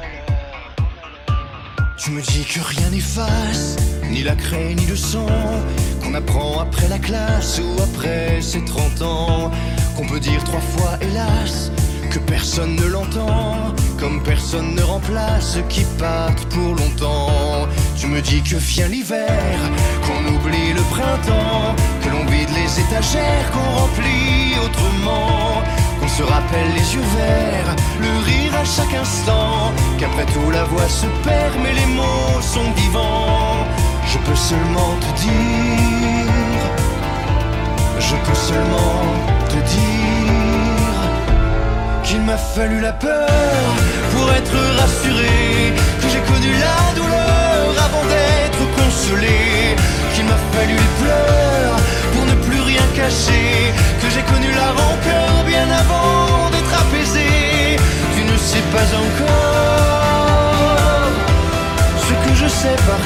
Tu me dis que rien n'efface, ni la craie ni le sang, qu'on apprend après la classe ou après ses trente ans, qu'on peut dire trois fois hélas, que personne ne l'entend, comme personne ne remplace ceux qui partent pour longtemps. Tu me dis que vient l'hiver, qu'on oublie le printemps, que l'on vide les étagères, qu'on remplit autrement, qu'on se rappelle les yeux verts, le rire à chaque instant, qu'après tout la voix se perd mais les mots sont vivants. Je peux seulement te dire, je peux seulement te dire qu'il m'a fallu la peur pour être rassuré, que j'ai connu la douleur avant d'être consolé, qu'il m'a fallu les pleurs pour ne plus rien cacher, que j'ai connu la rancœur bien avant d'être apaisé. Tu ne sais pas encore ce que je sais par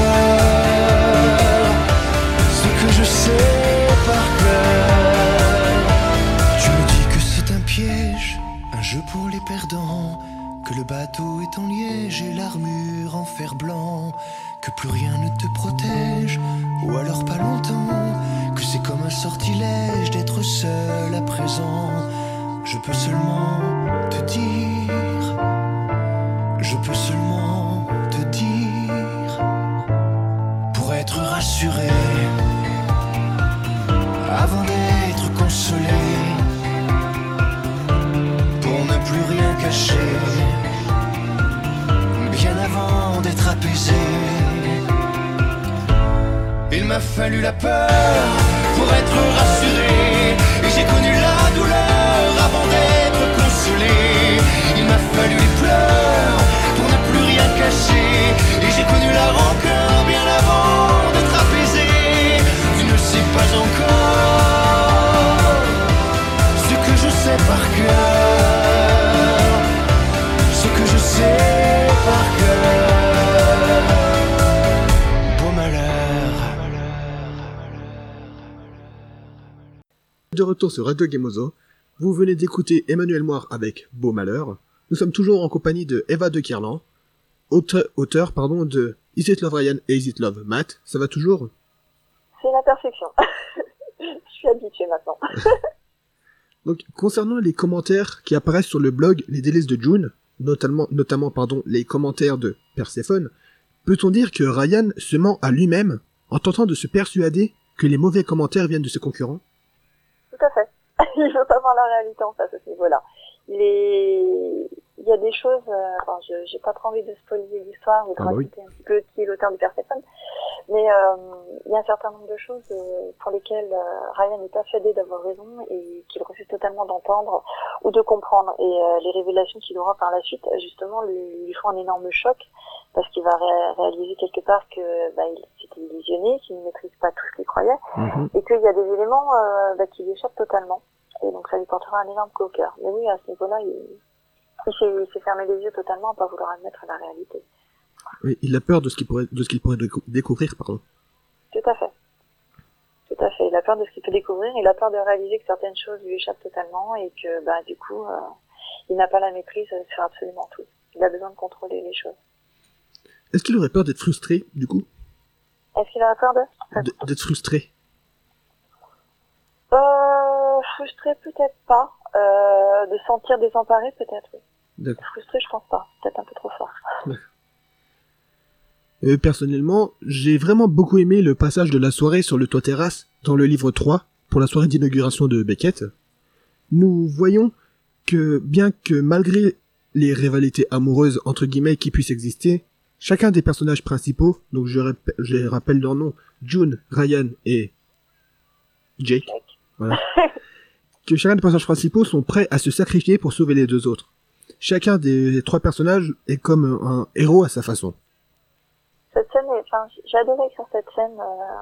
cœur, ce que je sais par cœur. Tu me dis que c'est un piège, un jeu pour les perdants, que le bateau est en liège et l'armure en fer blanc, que plus rien ne te protège, ou alors pas longtemps, que c'est comme un sortilège d'être seul à présent. Je peux seulement te dire, je peux seulement te dire, pour être rassuré, avant d'être consolé, pour ne plus rien cacher, bien avant d'être apaisé. Il m'a fallu la peur pour être rassuré, et j'ai connu la douleur avant d'être consolé. Il m'a fallu les pleurs pour ne plus rien cacher, et j'ai connu la rancœur bien avant d'être apaisé. Tu ne sais pas encore ce que je De retour sur Radio Gameozo, vous venez d'écouter Emmanuel Moire avec Beau Malheur. Nous sommes toujours en compagnie de Eva de Kerlan, auteur, auteur pardon, de Is It Love Ryan et Is It Love Matt. Ça va toujours? C'est la perfection. Je suis habituée maintenant. Donc, concernant les commentaires qui apparaissent sur le blog Les Délices de June, notamment, notamment pardon, les commentaires de Perséphone, peut-on dire que Ryan se ment à lui-même en tentant de se persuader que les mauvais commentaires viennent de ses concurrents? Tout à fait. Il veut pas voir la réalité en face à ce niveau-là. Il est, il y a des choses, euh, enfin, je, j'ai pas trop envie de spoiler l'histoire ou de ah bah oui. raconter un petit peu qui est l'auteur du Perséphone, mais euh, il y a un certain nombre de choses euh, pour lesquelles euh, Ryan est persuadé d'avoir raison et qu'il refuse totalement d'entendre ou de comprendre. Et euh, les révélations qu'il aura par la suite, justement, lui, lui font un énorme choc parce qu'il va ré- réaliser quelque part que bah, il s'était illusionné, qu'il ne maîtrise pas tout ce qu'il croyait, Mm-hmm. et qu'il y a des éléments euh, bah, qui lui échappent totalement. Et donc ça lui portera un énorme coup au cœur. Mais oui, à ce niveau-là, il, il, s'est, il s'est fermé les yeux totalement à pas vouloir admettre la réalité. Oui, il a peur de ce qu'il pourrait, de ce qu'il pourrait décou- découvrir, pardon. Tout à fait. Tout à fait. Il a peur de ce qu'il peut découvrir. Il a peur de réaliser que certaines choses lui échappent totalement et que, bah, du coup, euh, il n'a pas la maîtrise sur absolument tout. Il a besoin de contrôler les choses. Est-ce qu'il aurait peur d'être frustré, du coup? Est-ce qu'il a peur de D- D'être frustré? Euh, frustré peut-être pas. Euh, de sentir désemparé peut-être, oui. D'accord. Frustré, je pense pas. Peut-être un peu trop fort. Euh, personnellement, j'ai vraiment beaucoup aimé le passage de la soirée sur le toit terrasse dans le livre trois, pour la soirée d'inauguration de Beckett. Nous voyons que, bien que malgré les rivalités amoureuses entre guillemets qui puissent exister, chacun des personnages principaux, donc je, rép- je rappelle leur nom, June, Ryan et Jake, voilà, que chacun des personnages principaux sont prêts à se sacrifier pour sauver les deux autres. Chacun des trois personnages est comme un héros à sa façon. Cette scène, est, enfin, j'ai adoré écrire cette scène euh,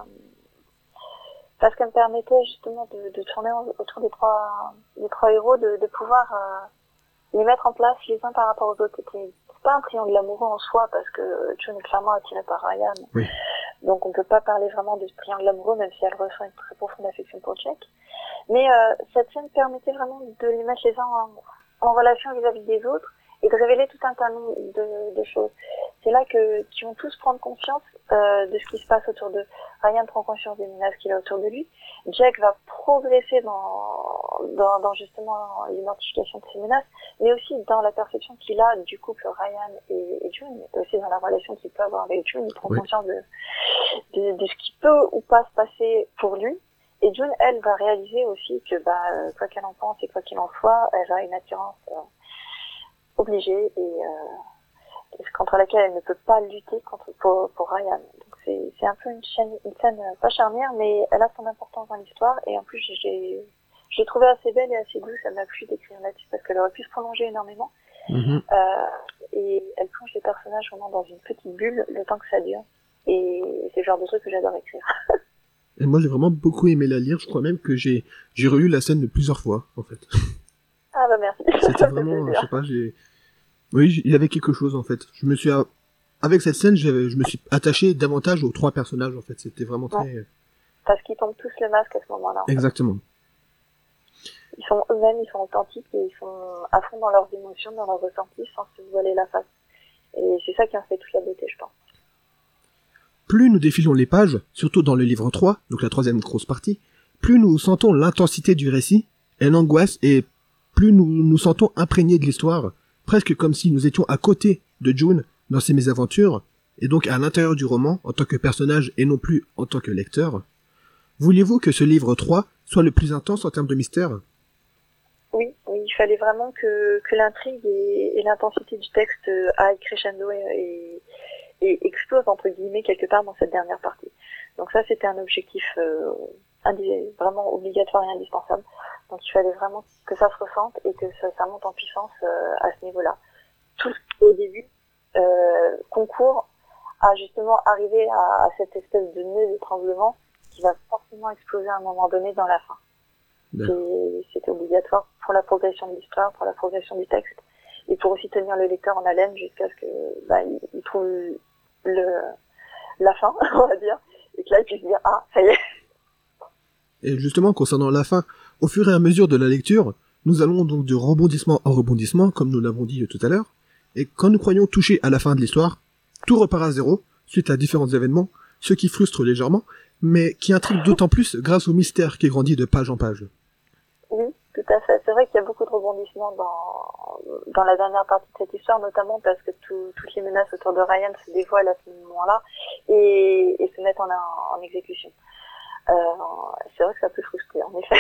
parce qu'elle me permettait justement de, de tourner autour des trois, des trois héros, de, de pouvoir euh, les mettre en place les uns par rapport aux autres. C'était c'est pas un triangle amoureux en soi parce que June est clairement attirée par Ryan. Oui. Donc on peut pas parler vraiment de ce triangle amoureux même si elle ressent une très profonde affection pour Jack. Mais euh, cette scène permettait vraiment de les mettre les uns en, en relation vis-à-vis des autres et de révéler tout un tas de, de choses. C'est là que qu'ils vont tous prendre conscience euh, de ce qui se passe autour d'eux. Ryan prend conscience des menaces qu'il a autour de lui. Jack va progresser dans, dans, dans justement l'identification de ces menaces, mais aussi dans la perception qu'il a du couple Ryan et, et June, et aussi dans la relation qu'il peut avoir avec June. Il prend Oui. conscience de, de, de ce qui peut ou pas se passer pour lui. Et June, elle, va réaliser aussi que, bah, quoi qu'elle en pense et quoi qu'il en soit, elle a une attirance euh, obligée et euh, contre laquelle elle ne peut pas lutter contre pour, pour Ryan. Donc c'est, c'est un peu une, chaîne, une scène euh, pas charnière, mais elle a son importance dans l'histoire. Et en plus, j'ai, je l'ai trouvée assez belle et assez douce. Elle m'a plu d'écrire là-dessus parce qu'elle aurait pu se prolonger énormément. Mm-hmm. Euh, et elle plonge les personnages vraiment dans une petite bulle le temps que ça dure. Et c'est le genre de truc que j'adore écrire. Et moi, j'ai vraiment beaucoup aimé la lire. Je crois même que j'ai, j'ai relu la scène plusieurs fois, en fait. Ah bah merci. C'était vraiment, je sais pas, j'ai, oui, il y avait quelque chose, en fait. Je me suis, a... avec cette scène, je, je me suis attaché davantage aux trois personnages, en fait. C'était vraiment très... Ouais. Parce qu'ils tombent tous le masque à ce moment-là. Exactement. Ils sont eux-mêmes, ils sont authentiques et ils sont à fond dans leurs émotions, dans leurs ressentis, sans se voiler la face. Et c'est ça qui en fait toute la beauté, je pense. Plus nous défilons les pages, surtout dans le livre trois, donc la troisième grosse partie, plus nous sentons l'intensité du récit et l'angoisse, et plus nous nous sentons imprégnés de l'histoire, presque comme si nous étions à côté de June dans ses mésaventures, et donc à l'intérieur du roman, en tant que personnage et non plus en tant que lecteur. Vouliez-vous que ce livre trois soit le plus intense en termes de mystère ? Oui, oui, il fallait vraiment que, que l'intrigue et, et l'intensité du texte aillent crescendo et, et, et explose entre guillemets quelque part dans cette dernière partie. Donc ça, c'était un objectif euh, indi- vraiment obligatoire et indispensable. Donc il fallait vraiment que ça se ressente et que ça, ça monte en puissance euh, à ce niveau-là. Tout au début euh, concourt à justement arriver à, à cette espèce de nœud d'étranglement qui va forcément exploser à un moment donné dans la fin. Et c'était obligatoire pour la progression de l'histoire, pour la progression du texte, et pour aussi tenir le lecteur en haleine jusqu'à ce que bah, il, il trouve le la fin, on va dire, et que là il puisse dire ah ça y est. Et justement, concernant la fin, au fur et à mesure de la lecture, nous allons donc de rebondissement en rebondissement, comme nous l'avons dit tout à l'heure, et quand nous croyons toucher à la fin de l'histoire, tout repart à zéro, suite à différents événements, ce qui frustre légèrement, mais qui intrigue d'autant plus grâce au mystère qui grandit de page en page. Oui, tout à fait. C'est vrai qu'il y a beaucoup de rebondissements dans, dans la dernière partie de cette histoire, notamment parce que tout, toutes les menaces autour de Ryan se dévoilent à ce moment-là et, et se mettent en, en exécution. Euh, c'est vrai que ça peut frustrer, en effet.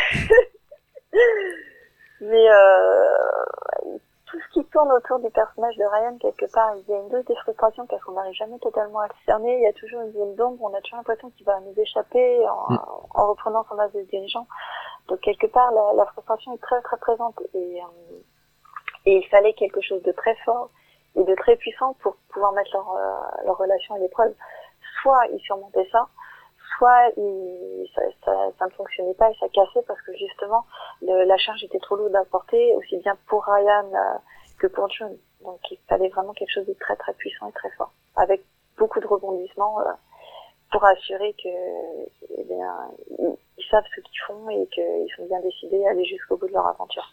Mais euh, tout ce qui tourne autour du personnage de Ryan, quelque part, il y a une dose de frustration parce qu'on n'arrive jamais totalement à le cerner. Il y a toujours une zone d'ombre, on a toujours l'impression qu'il va nous échapper en, mm. en reprenant son base de dirigeant. Donc quelque part, la, la frustration est très très présente et, euh, et il fallait quelque chose de très fort et de très puissant pour pouvoir mettre leur, euh, leur relation à l'épreuve. Soit ils surmontaient ça, soit il, ça, ça, ça ne fonctionnait pas et ça cassait parce que justement le, la charge était trop lourde à porter, aussi bien pour Ryan euh, que pour John. Donc il fallait vraiment quelque chose de très très puissant et très fort, avec beaucoup de rebondissements euh, pour assurer que eh bien, ils, ils savent ce qu'ils font et qu'ils sont bien décidés à aller jusqu'au bout de leur aventure.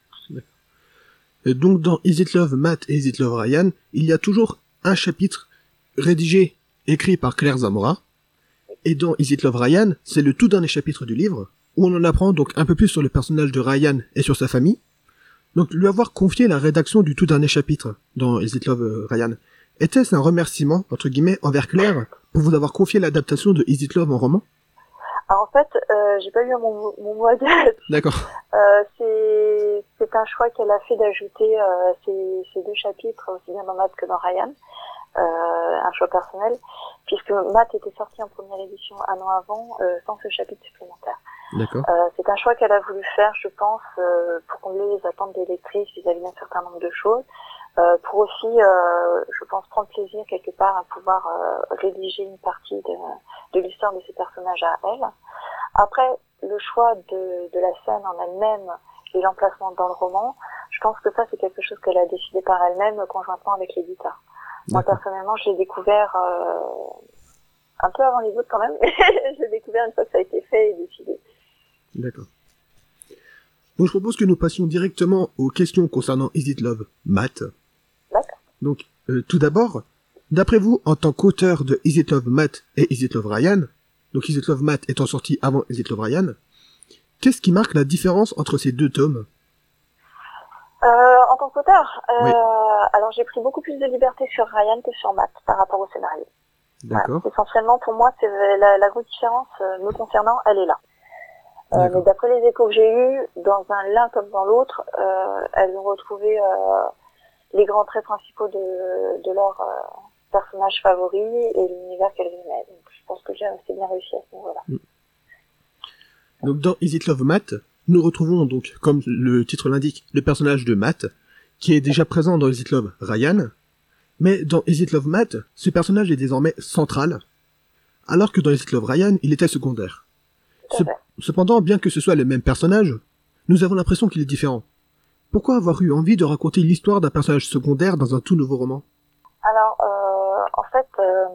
Et donc dans Is It Love Matt et Is It Love Ryan, il y a toujours un chapitre rédigé, écrit par Claire Zamora. Et dans Is It Love Ryan, c'est le tout dernier chapitre du livre, où on en apprend donc un peu plus sur le personnage de Ryan et sur sa famille. Donc lui avoir confié la rédaction du tout dernier chapitre dans Is It Love euh, Ryan, était-ce un remerciement, entre guillemets, envers Claire, pour vous avoir confié l'adaptation de Is It Love en roman? Alors en fait, euh, j'ai pas eu mon, mon mot à dire là-dessus. D'accord. Euh, c'est, c'est un choix qu'elle a fait d'ajouter euh, ces, ces deux chapitres, aussi bien dans Matt que dans Ryan. Euh, un choix personnel, puisque Matt était sorti en première édition un an avant, euh, sans ce chapitre supplémentaire. D'accord. Euh, c'est un choix qu'elle a voulu faire, je pense, euh, pour combler les attentes des lectrices vis-à-vis d'un certain nombre de choses, euh, pour aussi, euh, je pense, prendre plaisir quelque part à pouvoir euh, rédiger une partie de, de l'histoire de ces personnages à elle. Après, le choix de, de la scène en elle-même et l'emplacement dans le roman, je pense que ça, c'est quelque chose qu'elle a décidé par elle-même, conjointement avec l'éditeur. Moi, personnellement, je l'ai découvert euh, un peu avant les autres quand même, mais je l'ai découvert une fois que ça a été fait et décidé. D'accord. Donc, je propose que nous passions directement aux questions concernant Is It Love Matt. D'accord. Donc, euh, tout d'abord, d'après vous, en tant qu'auteur de Is It Love Matt et Is It Love Ryan, donc Is It Love Matt étant sorti avant Is It Love Ryan, qu'est-ce qui marque la différence entre ces deux tomes ? Euh, en tant qu'auteur, euh, oui. alors j'ai pris beaucoup plus de liberté sur Ryan que sur Matt par rapport au scénario. D'accord. Ouais, essentiellement, pour moi, c'est la, la grosse différence euh, me concernant, elle est là. Euh, mais d'après les échos que j'ai eus, dans un l'un comme dans l'autre, euh, elles ont retrouvé euh, les grands traits principaux de, de leur euh, personnage favori et l'univers qu'elles aimaient. Donc je pense que j'ai assez bien réussi à ce niveau-là. Mm. Donc dans Is It Love Matt, nous retrouvons donc, comme le titre l'indique, le personnage de Matt, qui est déjà présent dans Is It Love Ryan, mais dans Is It Love Matt, ce personnage est désormais central, alors que dans Is It Love Ryan, il était secondaire. Ce- cependant, bien que ce soit le même personnage, nous avons l'impression qu'il est différent. Pourquoi avoir eu envie de raconter l'histoire d'un personnage secondaire dans un tout nouveau roman ? Alors, euh, en fait, euh,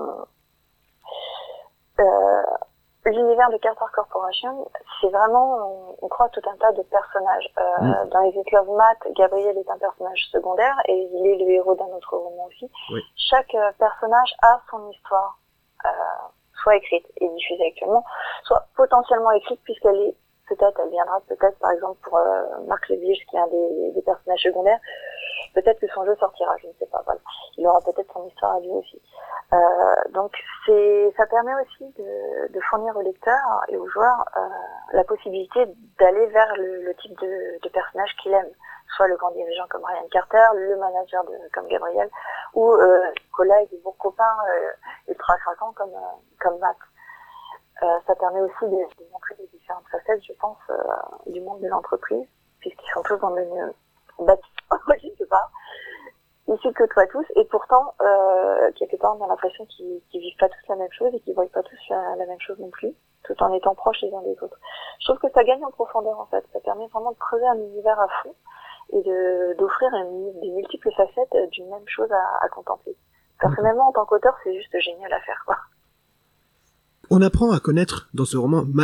euh, l'univers de Carter Corporation, c'est vraiment, on, on croit tout un tas de personnages. Euh, mm. Dans Is It Love Matt, Gabriel est un personnage secondaire et il est le héros d'un autre roman aussi. Oui. Chaque euh, personnage a son histoire, euh, soit écrite et diffusée actuellement, soit potentiellement écrite puisqu'elle est, peut-être, elle viendra peut-être, par exemple, pour euh, Marc Leblige, qui est un des, des personnages secondaires, peut-être que son jeu sortira, je ne sais pas, voilà. Il aura peut-être son histoire à lui aussi. Euh, donc c'est, ça permet aussi de, de fournir aux lecteurs et aux joueurs euh, la possibilité d'aller vers le, le type de, de personnage qu'il aime, soit le grand dirigeant comme Ryan Carter, le manager de, comme Gabriel, ou euh, collègue, bon copain euh, ultra craquant comme euh, comme Matt. Euh, ça permet aussi de, de montrer les différentes facettes, je pense, euh, du monde de l'entreprise, puisqu'ils sont tous dans le même bâtiment, je sais pas. Ils se côtoient tous, et pourtant, euh, quelque part, on a l'impression qu'ils, qu'ils vivent pas tous la même chose et qu'ils voient pas tous la, la même chose non plus, tout en étant proches les uns des autres. Je trouve que ça gagne en profondeur, en fait. Ça permet vraiment de creuser un univers à fond et de, d'offrir une, des multiples facettes d'une même chose à, à contempler. Personnellement, en tant qu'auteur, c'est juste génial à faire, quoi. On apprend à connaître dans ce roman Matt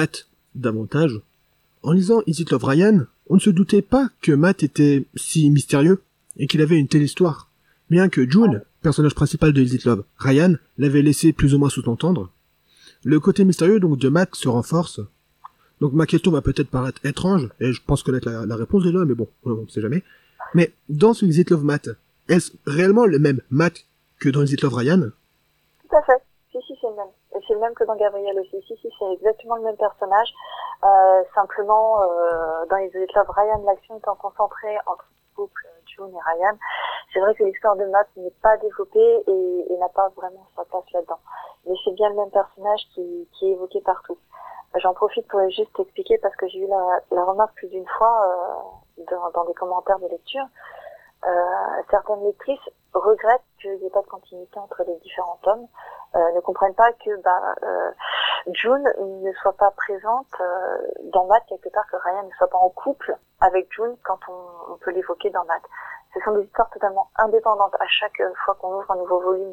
davantage. En lisant Is It Love Ryan, on ne se doutait pas que Matt était si mystérieux et qu'il avait une telle histoire. Bien que June, personnage principal de Is It Love Ryan, l'avait laissé plus ou moins sous-entendre. Le côté mystérieux donc de Matt se renforce. Donc ma question va peut-être paraître étrange, et je pense connaître la, la réponse déjà, mais bon, on ne sait jamais. Mais dans ce Is It Love Matt, est-ce réellement le même Matt que dans Is It Love Ryan? Tout à fait. Si, si, c'est le même. Et c'est le même que dans Gabriel aussi. Si, si, c'est exactement le même personnage. Euh, simplement, euh, dans Is It Love Ryan, l'action étant concentrée entre le couple June et Ryan. C'est vrai que l'histoire de Matt n'est pas développée et, et n'a pas vraiment sa place là-dedans. Mais c'est bien le même personnage qui, qui est évoqué partout. J'en profite pour juste expliquer parce que j'ai eu la, la remarque plus d'une fois euh, dans, dans des commentaires de lecture. Euh, certaines lectrices regrettent qu'il n'y ait pas de continuité entre les différents tomes, euh, ne comprennent pas que bah, euh, June ne soit pas présente euh, dans Matt quelque part, que Ryan ne soit pas en couple avec June quand on, on peut l'évoquer dans Matt. Ce sont des histoires totalement indépendantes. À chaque fois qu'on ouvre un nouveau volume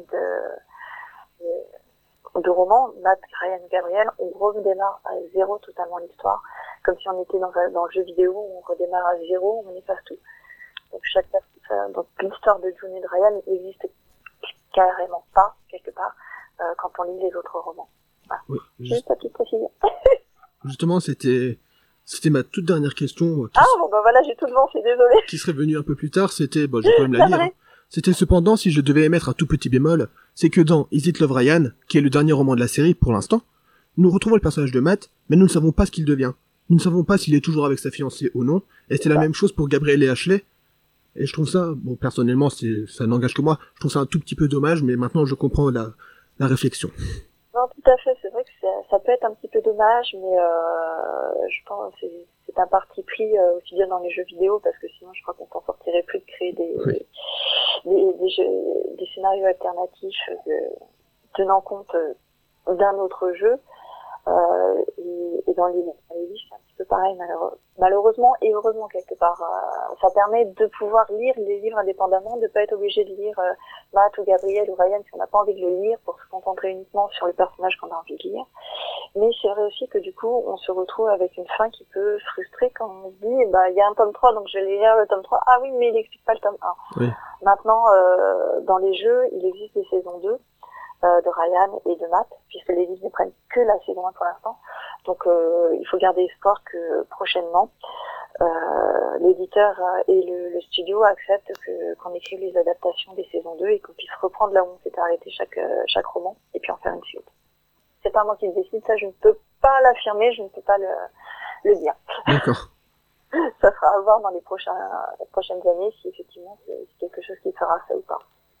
de, de, de roman, Matt, Ryan, Gabriel, on redémarre à zéro totalement l'histoire, comme si on était dans, dans le jeu vidéo où on redémarre à zéro, on efface tout. Donc chaque donc l'histoire de June et de Ryan n'existe carrément pas quelque part euh, quand on lit les autres romans. Voilà. Oui, juste... juste la petite précision. Justement, c'était c'était ma toute dernière question. Ah bon bah voilà, j'ai tout devant, je suis désolée. Qui serait venue un peu plus tard, c'était, bon, je vais quand même la lire. Hein. C'était cependant, si je devais émettre un tout petit bémol, c'est que dans Is It Love Ryan, qui est le dernier roman de la série pour l'instant, nous retrouvons le personnage de Matt, mais nous ne savons pas ce qu'il devient. Nous ne savons pas s'il est toujours avec sa fiancée ou non, et c'est la même chose pour Gabriel et Ashley. Et je trouve ça, bon, personnellement, c'est, ça n'engage que moi, je trouve ça un tout petit peu dommage, mais maintenant je comprends la, la réflexion. Non, tout à fait, c'est vrai que ça, ça peut être un petit peu dommage, mais euh, je pense que c'est, c'est un parti pris euh, aussi bien dans les jeux vidéo, parce que sinon je crois qu'on s'en sortirait plus de créer des, oui. des, des, jeux, des scénarios alternatifs de, tenant compte d'un autre jeu. Euh, et, et dans les, dans les livres, c'est un petit peu pareil, malheureux, malheureusement et heureusement quelque part. Euh, ça permet de pouvoir lire les livres indépendamment, de ne pas être obligé de lire euh, Matt ou Gabriel ou Ryan si on n'a pas envie de le lire pour se concentrer uniquement sur le personnage qu'on a envie de lire. Mais c'est vrai aussi que du coup, on se retrouve avec une fin qui peut frustrer quand on se dit, bah, il y a un tome trois, donc je vais lire le tome trois. Ah oui, mais il n'explique pas le tome un. Oui. Maintenant, euh, dans les jeux, il existe des saisons deux. Euh, de Ryan et de Matt, puisque les livres ne prennent que la saison un pour l'instant. Donc euh, il faut garder espoir que prochainement, euh, l'éditeur et le, le studio acceptent que, qu'on écrive les adaptations des saisons deux et qu'on puisse reprendre là où on s'est arrêté chaque, chaque roman et puis en faire une suite. C'est pas moi qui le décide, ça je ne peux pas l'affirmer, je ne peux pas le, le dire. D'accord. Ça sera à voir dans les, prochains, les prochaines années si effectivement c'est, c'est quelque chose qui sera fait ou pas.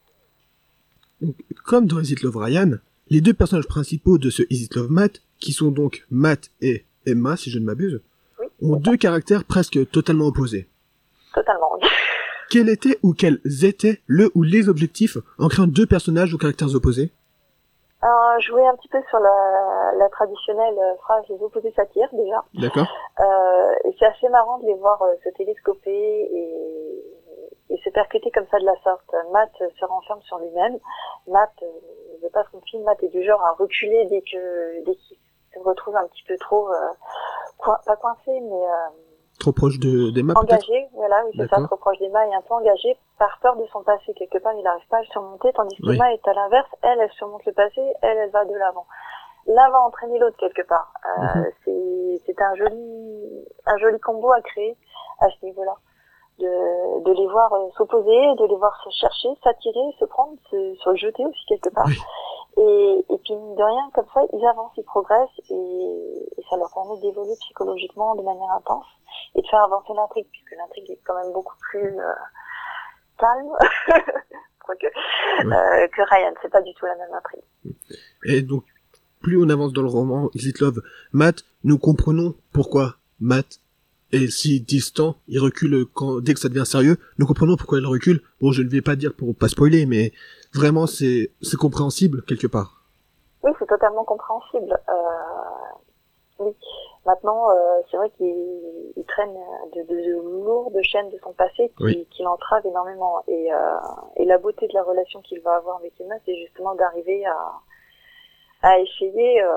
Donc, comme dans Is It Love Ryan, les deux personnages principaux de ce Is It Love Matt, qui sont donc Matt et Emma, si je ne m'abuse, oui, ont deux caractères presque totalement opposés. Totalement, oui. Quels étaient ou quels étaient le ou les objectifs en créant deux personnages aux caractères opposés? Euh, jouer un petit peu sur la, la traditionnelle phrase « les opposés s'attirent » déjà. D'accord. Euh, et c'est assez marrant de les voir euh, se télescoper et, et se percuter comme ça de la sorte. Matt se renferme sur lui-même. Matt euh, ne veut pas se confier. Matt est du genre à reculer dès que dès qu'il se retrouve un petit peu trop, euh, coin, pas coincé, mais... Euh, trop proche de, d'Emma, engagé, peut-être voilà, oui, c'est ça, trop proche d'Emma et un peu engagé par peur de son passé. Quelque part, il n'arrive pas à le surmonter, tandis qu'Emma oui. est à l'inverse. Elle, elle surmonte le passé, elle, elle va de l'avant. L'un va entraîner l'autre quelque part. Euh, mm-hmm. c'est, c'est un joli, un joli combo à créer à ce niveau-là. De, de les voir euh, s'opposer, de les voir se chercher, s'attirer, se prendre, se, se jeter aussi quelque part. Oui. Et, et puis, de rien, comme ça, ils avancent, ils progressent et, et ça leur permet d'évoluer psychologiquement de manière intense et de faire avancer l'intrigue, puisque l'intrigue est quand même beaucoup plus euh, calme quoique, oui. euh, que Ryan. C'est pas du tout la même intrigue. Et donc, plus on avance dans le roman Is It Love Matt, nous comprenons pourquoi Matt est si distant, il recule quand, dès que ça devient sérieux, nous comprenons pourquoi il recule. Bon, je ne vais pas dire pour pas spoiler, mais vraiment, c'est, c'est compréhensible, quelque part. Oui, c'est totalement compréhensible. Euh, oui. Maintenant, euh, c'est vrai qu'il il traîne de, de, de lourdes chaînes de son passé qui, oui. qui l'entravent énormément. Et, euh, et la beauté de la relation qu'il va avoir avec Emma, c'est justement d'arriver à, à essayer, euh,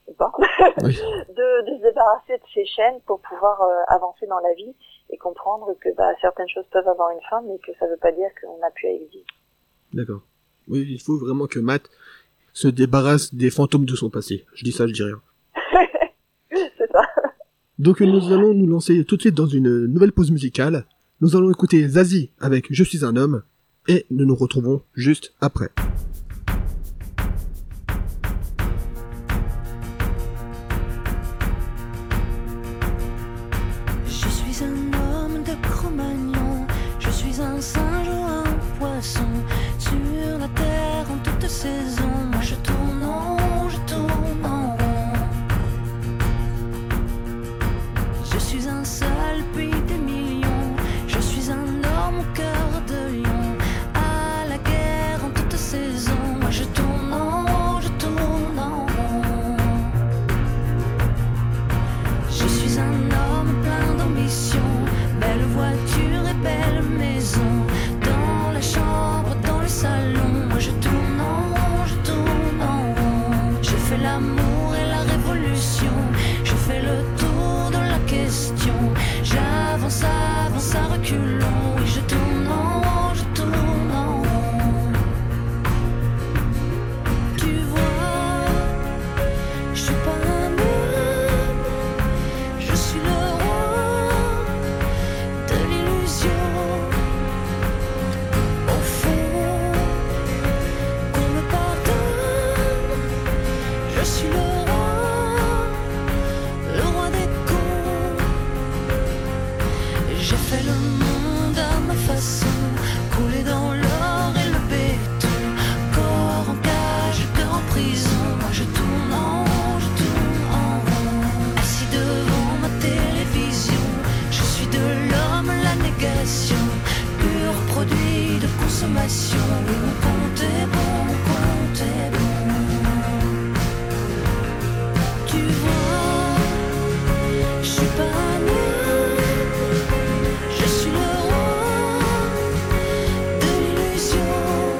ou pas, Oui. de, de se débarrasser de ces chaînes pour pouvoir euh, avancer dans la vie et comprendre que bah, certaines choses peuvent avoir une fin, mais que ça veut pas dire qu'on n'a plus à exister. D'accord. Oui, il faut vraiment que Matt se débarrasse des fantômes de son passé. Je dis ça, je dis rien. C'est ça. Donc nous allons nous lancer tout de suite dans une nouvelle pause musicale. Nous allons écouter Zazie avec Je suis un homme, et nous nous retrouvons juste après. Je suis un homme de Cro-Magnon, je suis un singe ou un poisson, sur la terre en toute saison, moi je tourne en rond, je tourne en rond. Je suis un seul puis des millions, je suis un homme au cœur de lion, à la guerre en toute saison, moi je tourne en rond, je tourne en rond. Je suis un homme plein d'ambition, belle voiture et belle maison, dans la chambre, dans le salon, moi je tourne en rond, je tourne en rond. Je fais l'amour et la révolution, je fais le tour de la question, j'avance, avance à reculons, et je tourne en rond, je tourne en rond. Tu vois, je suis pas un homme, je suis le roi de l'illusion. Au fond, qu'on me pardonne, je suis le roi, le roi des cons. J'ai fait le monde à ma façon, coulé dans l'or et le béton, corps en cage, cœur en prison. Moi je tourne en rond, je tourne en rond. Assis devant ma télévision, je suis de l'homme la négation, pur produit de consommation. Oui, mon compte est bon, mon compte est bon. Tu vois, je suis pas un homme, je suis le roi de l'illusion.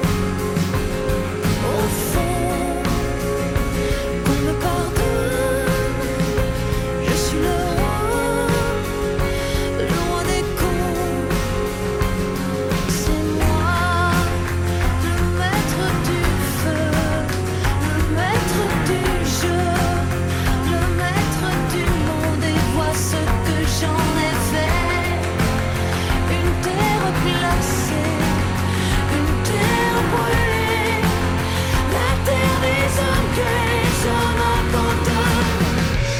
Au fond, qu'on me pardonne, je suis le roi, le roi des cons. C'est moi, le maître du feu, le maître du jeu, le maître du monde, et vois ce que j'en ai fait. Une terre glacée, une terre brûlée, la terre des hommes que les hommes abandonnent.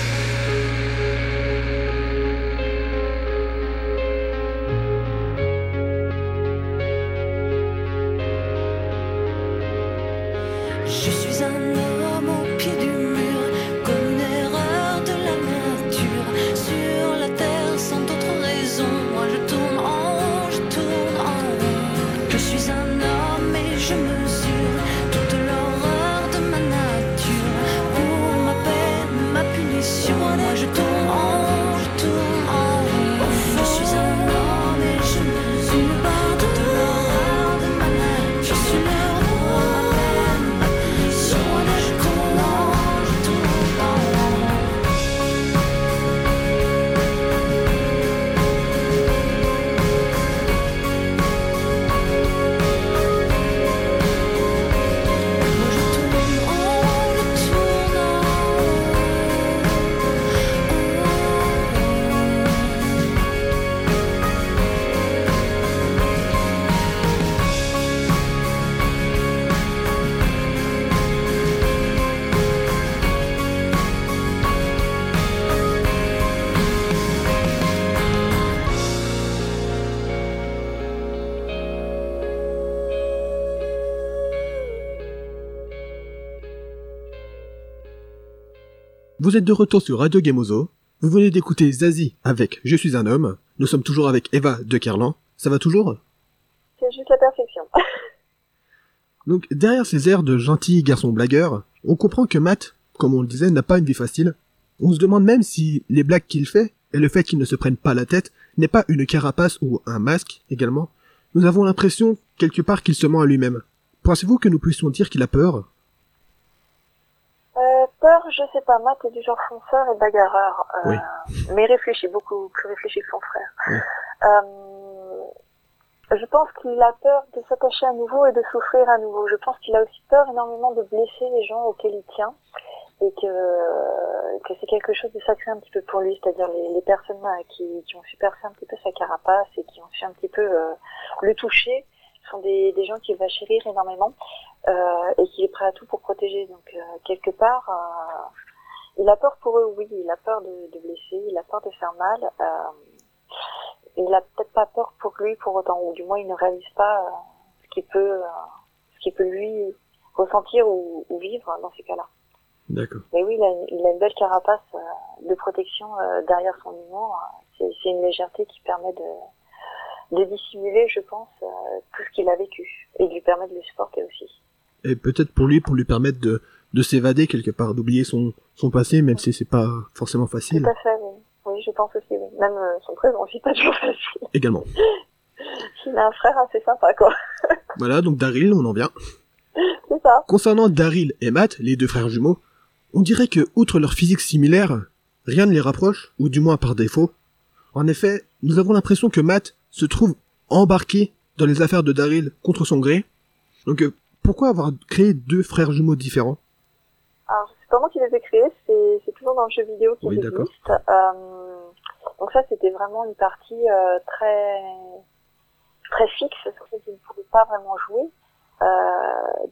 Je suis un homme au pied du mur, comme une erreur de la nature, sur la terre sans d'autre raison. Moi je tourne en rond, je tourne en rond. Je suis un homme et je mesure toute l'horreur de ma nature, pour ma peine, ma punition. Moi je tourne en rond, je tourne en rond. Je suis un homme et je mesure toute l'horreur de ma nature. Je suis le roi, ma punition. Moi je tourne en rond, je tourne en rond. Moi je tourne en rond, je tourne en Vous êtes de retour sur Radio Gameozo. Vous venez d'écouter Zazie avec Je suis un homme. Nous sommes toujours avec Eva de Kerlan. Ça va toujours? C'est juste la perfection. Donc derrière ces airs de gentil garçon blagueur, on comprend que Matt, comme on le disait, n'a pas une vie facile. On se demande même si les blagues qu'il fait, et le fait qu'il ne se prenne pas la tête, n'est pas une carapace ou un masque également. Nous avons l'impression, quelque part, qu'il se ment à lui-même. Pensez-vous que nous puissions dire qu'il a peur? Euh, Peur, je sais pas, Matt est du genre fonceur et bagarreur, euh, Oui. mais réfléchi, beaucoup plus réfléchi que son frère. Oui. Euh, je pense qu'il a peur de s'attacher à nouveau et de souffrir à nouveau. Je pense qu'il a aussi peur énormément de blesser les gens auxquels il tient, et que, que c'est quelque chose de sacré un petit peu pour lui, c'est-à-dire les, les personnes euh, qui, qui ont su percer un petit peu sa carapace et qui ont su un petit peu euh, le toucher, sont des, des gens qu'il va chérir énormément. Euh, et qu'il est prêt à tout pour protéger. Donc euh, quelque part, euh, il a peur pour eux, oui, il a peur de, de blesser, il a peur de faire mal. Euh, il a peut-être pas peur pour lui pour autant, ou du moins il ne réalise pas euh, ce qu'il peut, euh, ce qu'il peut lui ressentir ou, ou vivre dans ces cas-là. D'accord. Mais oui, il a, il a une belle carapace euh, de protection euh, derrière son humour. C'est, c'est une légèreté qui permet de, de dissimuler, je pense, euh, tout ce qu'il a vécu et de lui permettre de le supporter aussi. Et peut-être pour lui, pour lui permettre de, de s'évader quelque part, d'oublier son, son passé, même si c'est pas forcément facile. Tout à fait, oui. Oui, je pense aussi, oui. Même euh, son présent aussi, pas toujours facile. Également. Il a un frère assez sympa, quoi. Voilà, donc Daryl, on en vient. C'est ça. Concernant Daryl et Matt, les deux frères jumeaux, on dirait que, outre leur physique similaire, rien ne les rapproche, ou du moins par défaut. En effet, nous avons l'impression que Matt se trouve embarqué dans les affaires de Daryl contre son gré. Donc, euh, pourquoi avoir créé deux frères jumeaux différents? Alors, c'est pas moi qui les ai créés, c'est, c'est toujours dans le jeu vidéo qui Oui, existe. d'accord. Euh, donc ça, c'était vraiment une partie euh, très très fixe, sur laquelle ils ne pouvaient pas vraiment jouer euh,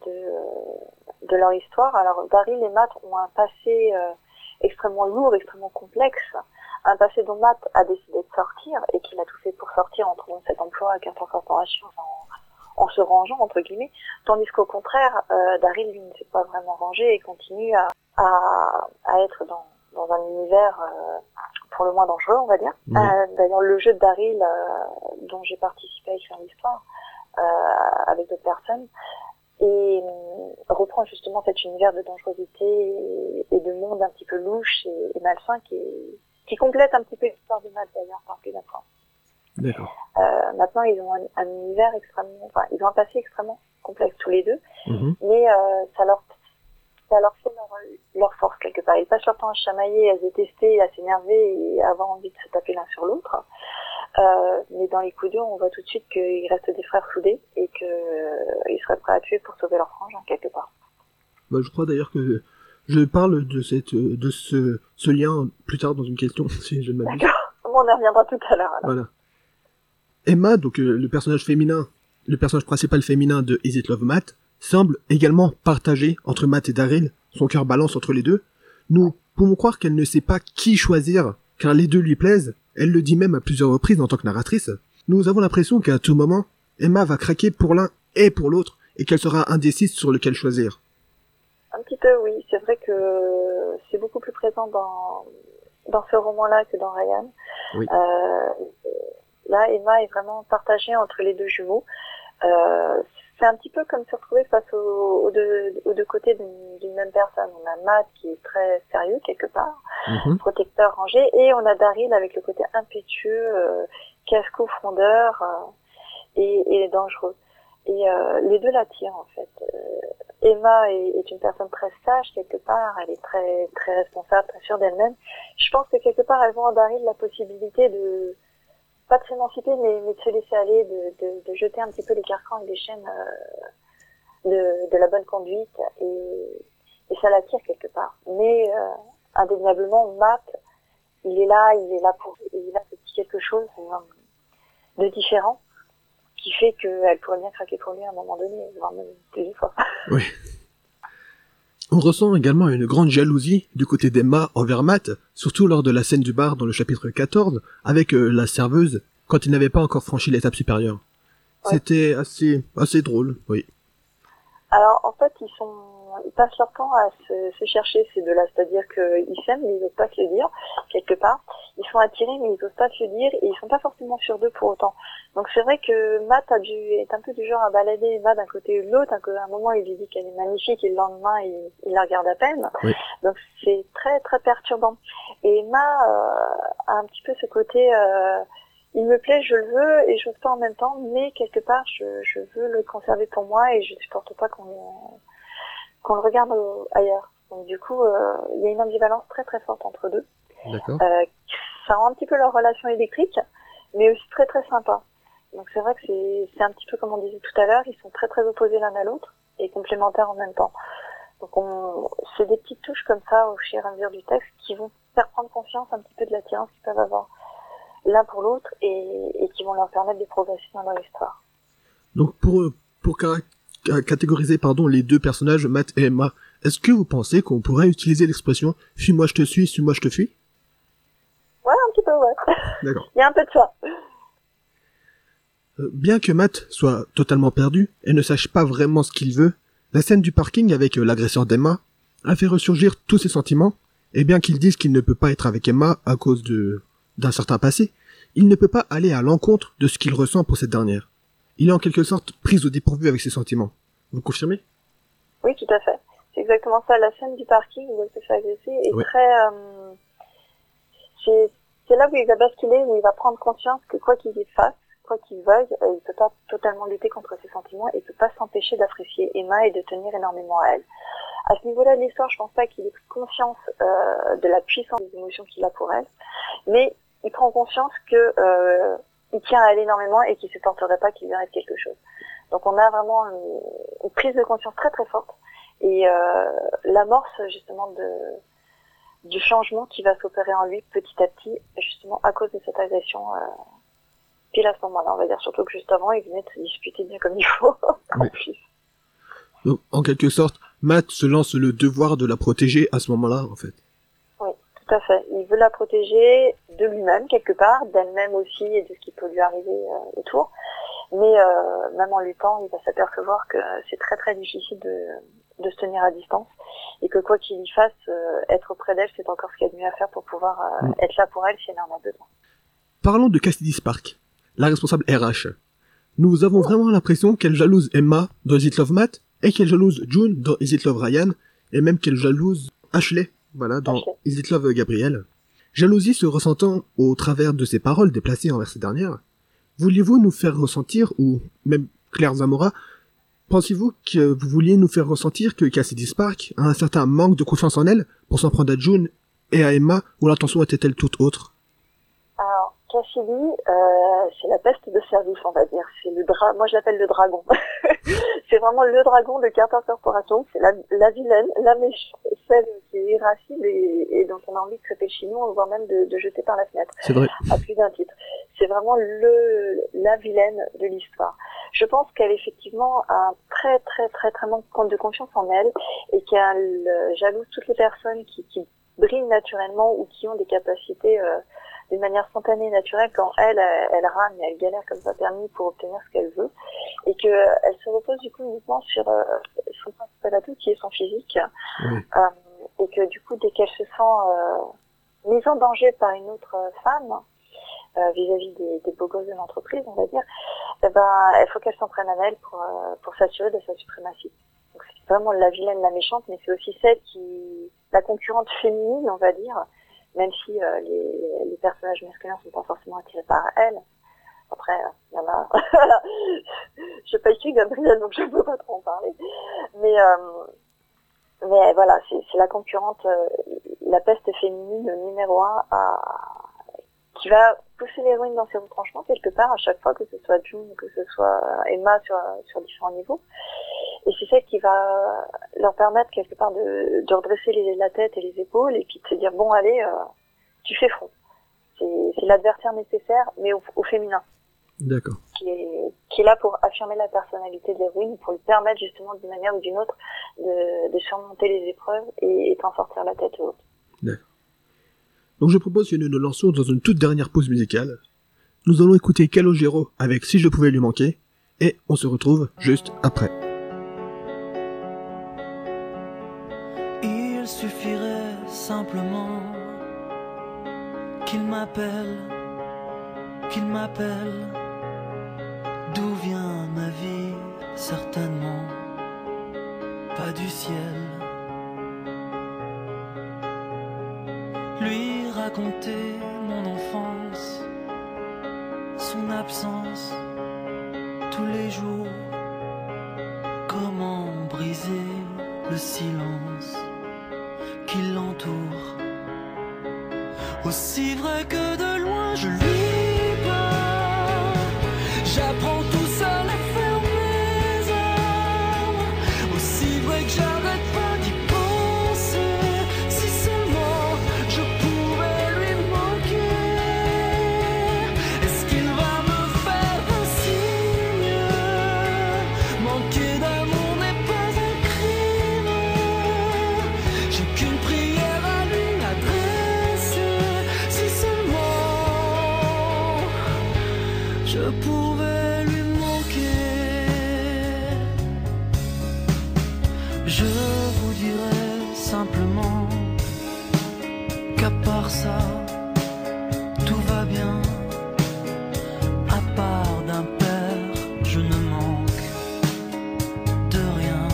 de, de leur histoire. Alors, Daryl et Matt ont un passé euh, extrêmement lourd, extrêmement complexe, un passé dont Matt a décidé de sortir et qu'il a tout fait pour sortir en trouvant cet emploi à quinze corporation, en, en se rangeant, entre guillemets, tandis qu'au contraire, euh, Daryl, lui, ne s'est pas vraiment rangé et continue à, à, à être dans, dans un univers euh, pour le moins dangereux, on va dire. Oui. Euh, d'ailleurs, le jeu de Daryl, euh, dont j'ai participé à écrire l'histoire, euh, avec d'autres personnes, et euh, reprend justement cet univers de dangerosité et, et de monde un petit peu louche et, et malsain qui, qui complète un petit peu l'histoire de Matt, d'ailleurs, par plus d'un point. D'accord. Euh, maintenant, ils ont un, un univers extrêmement, enfin, ils ont un passé extrêmement complexe tous les deux, Mhm. mais euh, ça leur, ça leur fait leur, leur force quelque part. Ils passent leur temps à se chamailler, à se détester, à s'énerver et à avoir envie de se taper l'un sur l'autre. Euh, mais dans les coups durs, on voit tout de suite qu'ils restent des frères soudés et qu'ils euh, seraient prêts à tuer pour sauver leur frangin quelque part. Bah, je crois d'ailleurs que je parle de cette, de ce, ce lien plus tard dans une question, si je ne m'abuse. D'accord. On y reviendra tout à l'heure. Alors. Voilà. Emma, donc euh, le personnage féminin, le personnage principal féminin de Is It Love Matt, semble également partagé entre Matt et Daryl, son cœur balance entre les deux. Nous pouvons croire qu'elle ne sait pas qui choisir, car les deux lui plaisent, elle le dit même à plusieurs reprises en tant que narratrice. Nous avons l'impression qu'à tout moment, Emma va craquer pour l'un et pour l'autre, et qu'elle sera indécise sur lequel choisir. Un petit peu, oui. C'est vrai que c'est beaucoup plus présent dans, dans ce roman-là que dans Ryan. Oui. Euh, là, Emma est vraiment partagée entre les deux jumeaux. Euh, c'est un petit peu comme se retrouver face aux, aux, deux, aux deux côtés d'une, d'une même personne. On a Matt qui est très sérieux quelque part, Mhm. protecteur, rangé, et on a Daryl avec le côté impétueux, euh, casse-cou, frondeur euh, et, et dangereux. Et euh, les deux l'attirent en fait. Euh, Emma est, est une personne très sage quelque part, elle est très très responsable, très sûre d'elle-même. Je pense que quelque part elle voit en Daryl la possibilité de pas de s'émanciper, mais, mais de se laisser aller, de, de, de jeter un petit peu les carcans et les chaînes euh, de, de la bonne conduite, et, et ça l'attire quelque part. Mais euh, indéniablement, Matt, il est là, il est là pour, il est là pour quelque chose euh, de différent, qui fait qu'elle pourrait bien craquer pour lui à un moment donné, voire même plusieurs fois. Oui. On ressent également une grande jalousie du côté d'Emma envers Matt, surtout lors de la scène du bar dans le chapitre quatorze, avec euh, la serveuse, quand il n'avait pas encore franchi l'étape supérieure. Ouais. C'était assez, assez drôle, oui. Alors en fait, ils sont, ils passent leur temps à se, se chercher ces deux-là, c'est-à-dire qu'ils s'aiment, mais ils n'osent pas se le dire quelque part. Ils sont attirés, mais ils n'osent pas se le dire, et ils sont pas forcément sûrs d'eux pour autant. Donc c'est vrai que Matt a dû est un peu du genre à balader Emma d'un côté ou de l'autre. À un moment, il lui dit qu'elle est magnifique, et le lendemain, il, il la regarde à peine. Oui. Donc c'est très très perturbant. Et Emma euh, a un petit peu ce côté. Euh, Il me plaît, je le veux, et je n'ose pas en même temps, mais quelque part, je, je veux le conserver pour moi, et je supporte pas qu'on, qu'on le regarde au, ailleurs. Donc du coup, euh, il y a une ambivalence très très forte entre deux. D'accord. Euh, ça rend un petit peu leur relation électrique, mais aussi très très sympa. Donc c'est vrai que c'est, c'est un petit peu comme on disait tout à l'heure, ils sont très très opposés l'un à l'autre et complémentaires en même temps. Donc on, c'est des petites touches comme ça au fur et à mesure du texte qui vont faire prendre conscience un petit peu de l'attirance qu'ils peuvent avoir l'un pour l'autre et, et qui vont leur permettre de progresser dans leur histoire. Donc pour pour ca- ca- catégoriser pardon les deux personnages Matt et Emma, est-ce que vous pensez qu'on pourrait utiliser l'expression suis-moi je te suis, suis-moi je te fuis? Ouais, un petit peu, ouais. D'accord. Il y a un peu de ça. Euh, bien que Matt soit totalement perdu et ne sache pas vraiment ce qu'il veut, la scène du parking avec euh, l'agresseur d'Emma a fait ressurgir tous ses sentiments, et bien qu'il dise qu'il ne peut pas être avec Emma à cause de d'un certain passé, il ne peut pas aller à l'encontre de ce qu'il ressent pour cette dernière. Il est en quelque sorte pris au dépourvu avec ses sentiments. Vous confirmez? Oui, tout à fait. C'est exactement ça. La scène du parking où elle se fait agresser est Oui. très... Euh, c'est, c'est là où il va basculer, où il va prendre conscience que quoi qu'il y fasse, quoi qu'il veuille, euh, il peut pas totalement lutter contre ses sentiments et il peut pas s'empêcher d'apprécier Emma et de tenir énormément à elle. À ce niveau-là de l'histoire, je pense pas qu'il ait pris conscience euh, de la puissance des émotions qu'il a pour elle, mais il prend conscience que euh, il tient à elle énormément et qu'il ne supporterait pas qu'il lui arrive quelque chose. Donc on a vraiment une, une prise de conscience très très forte et euh, l'amorce justement de du changement qui va s'opérer en lui petit à petit, justement à cause de cette agression. Euh, pile à ce moment-là, on va dire, surtout que juste avant, il venait de se disputer bien comme il faut. En Oui. plus. Donc, en quelque sorte, Matt se lance le devoir de la protéger à ce moment-là, en fait. Oui, tout à fait. Il veut la protéger de lui-même, quelque part, d'elle-même aussi, et de ce qui peut lui arriver euh, autour. Mais euh, même en luttant, il va s'apercevoir que c'est très très difficile de, de se tenir à distance. Et que quoi qu'il y fasse, euh, être auprès d'elle, c'est encore ce qu'il y a de mieux à faire pour pouvoir euh, Mm. être là pour elle si elle en a besoin. Parlons de Cassidy Spark, la responsable R H. Nous avons vraiment l'impression qu'elle jalouse Emma dans Is It Love Matt, et qu'elle jalouse June dans Is It Love Ryan, et même qu'elle jalouse Ashley, voilà, dans Ashley. Is It Love Gabriel. Jalousie se ressentant au travers de ses paroles déplacées envers ces dernières. Vouliez-vous nous faire ressentir, ou même Claire Zamora, pensez-vous que vous vouliez nous faire ressentir que Cassidy Spark a un certain manque de confiance en elle pour s'en prendre à June et à Emma, ou l'intention était-elle toute autre? Alors, Cassidy, euh, c'est la peste de service, on va dire. C'est le dra- moi je l'appelle le dragon. C'est vraiment le dragon de Carter Corporation. C'est la, la vilaine, la méchante, celle qui est irascible et, et dont on a envie de crêper le chignon, voire même de, de jeter par la fenêtre, C'est vrai. à plus d'un titre. C'est vraiment le, la vilaine de l'histoire. Je pense qu'elle effectivement a un très très très très manque de confiance en elle et qu'elle euh, jalouse toutes les personnes qui, qui brillent naturellement ou qui ont des capacités euh, d'une manière spontanée et naturelle quand elle, elle, elle rame et elle galère comme pas permis pour obtenir ce qu'elle veut et que euh, elle se repose du coup uniquement sur euh, son principal atout qui est son physique Oui. euh, et que du coup dès qu'elle se sent euh, mise en danger par une autre euh, femme euh, vis-à-vis des, des beaux gosses de l'entreprise, on va dire, eh ben il faut qu'elle s'en prenne à elle pour, euh, pour s'assurer de sa suprématie. Donc c'est vraiment la vilaine, la méchante, mais c'est aussi celle qui, la concurrente féminine, on va dire, même si euh, les, les personnages masculins sont pas forcément attirés par elle. Après, il y en a... J'ai pas écrit Gabriel, donc je ne peux pas trop en parler. Mais, euh, mais voilà, c'est, c'est la concurrente, euh, la peste féminine numéro un à... qui va pousser l'héroïne dans ses retranchements quelque part à chaque fois, que ce soit June, que ce soit Emma sur, sur différents niveaux. Et c'est ça qui va leur permettre quelque part de, de redresser les, la tête et les épaules et puis de se dire bon allez, euh, tu fais front. C'est, c'est l'adversaire nécessaire, mais au, au féminin. D'accord. Qui est, qui est là pour affirmer la personnalité de l'héroïne, pour lui permettre justement d'une manière ou d'une autre de, de surmonter les épreuves et, et d'en sortir la tête haute. D'accord. Donc je propose que nous nous lancions dans une toute dernière pause musicale. Nous allons écouter Calogero avec Si je pouvais lui manquer, et on se retrouve juste après. Il suffirait simplement qu'il m'appelle, qu'il m'appelle. D'où vient ma vie? Certainement pas du ciel. Lui raconter mon enfance, son absence tous les jours. Comment briser le silence qui l'entoure. Aussi vrai que de loin je lui parle, j'apprends tout seul à faire mes armes. Aussi vrai que j'arrête pas d'y penser, si seulement je pouvais lui manquer. Est-ce qu'il va me faire un signe? Manquer d'amour n'est pas un crime. J'ai qu'une prière à lui adresser, si seulement je pouvais lui manquer. Je vous dirais simplement qu'à part ça, tout va bien. À part d'un père, je ne manque de rien.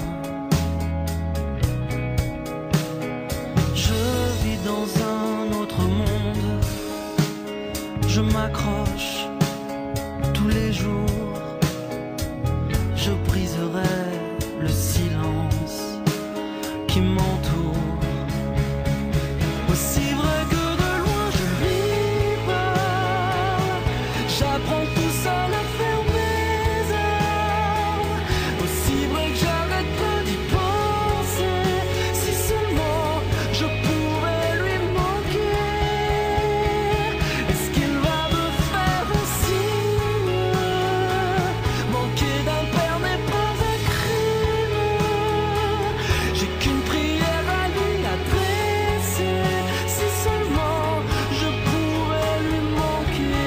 Je vis dans un autre monde, je m'accroche tous les jours, je briserai le silence qui m'entoure. Aussi vrai que de loin je lui parle, j'apprends tout seul à faire mes armes. Aussi vrai que j'arrête pas d'y penser, si seulement je pouvais lui manquer. Est-ce qu'il va me faire un signe? Manquer d'un père n'est pas un crime. J'ai qu'une prière à lui adresser, si seulement je pouvais lui manquer.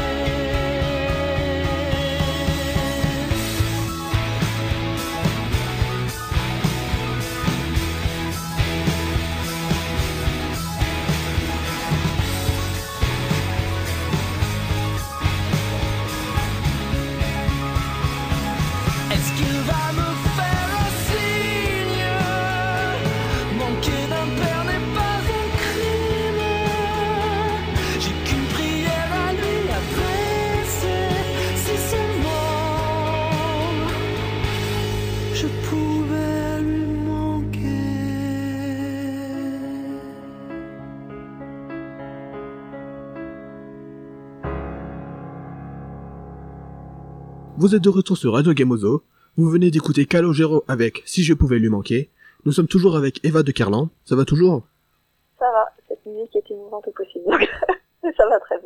Est-ce qu'il va me faire un signe? Manquer d'un père n'est pas un crime. J'ai qu'une prière à lui adresser, si seulement je pouvais lui manquer. Vous êtes de retour sur Radio Gamozo. Vous venez d'écouter Calogero avec Si je pouvais lui manquer. Nous sommes toujours avec Eva de Kerlan. Ça va toujours? Ça va, cette musique est émouvante au possible, donc ça va très bien.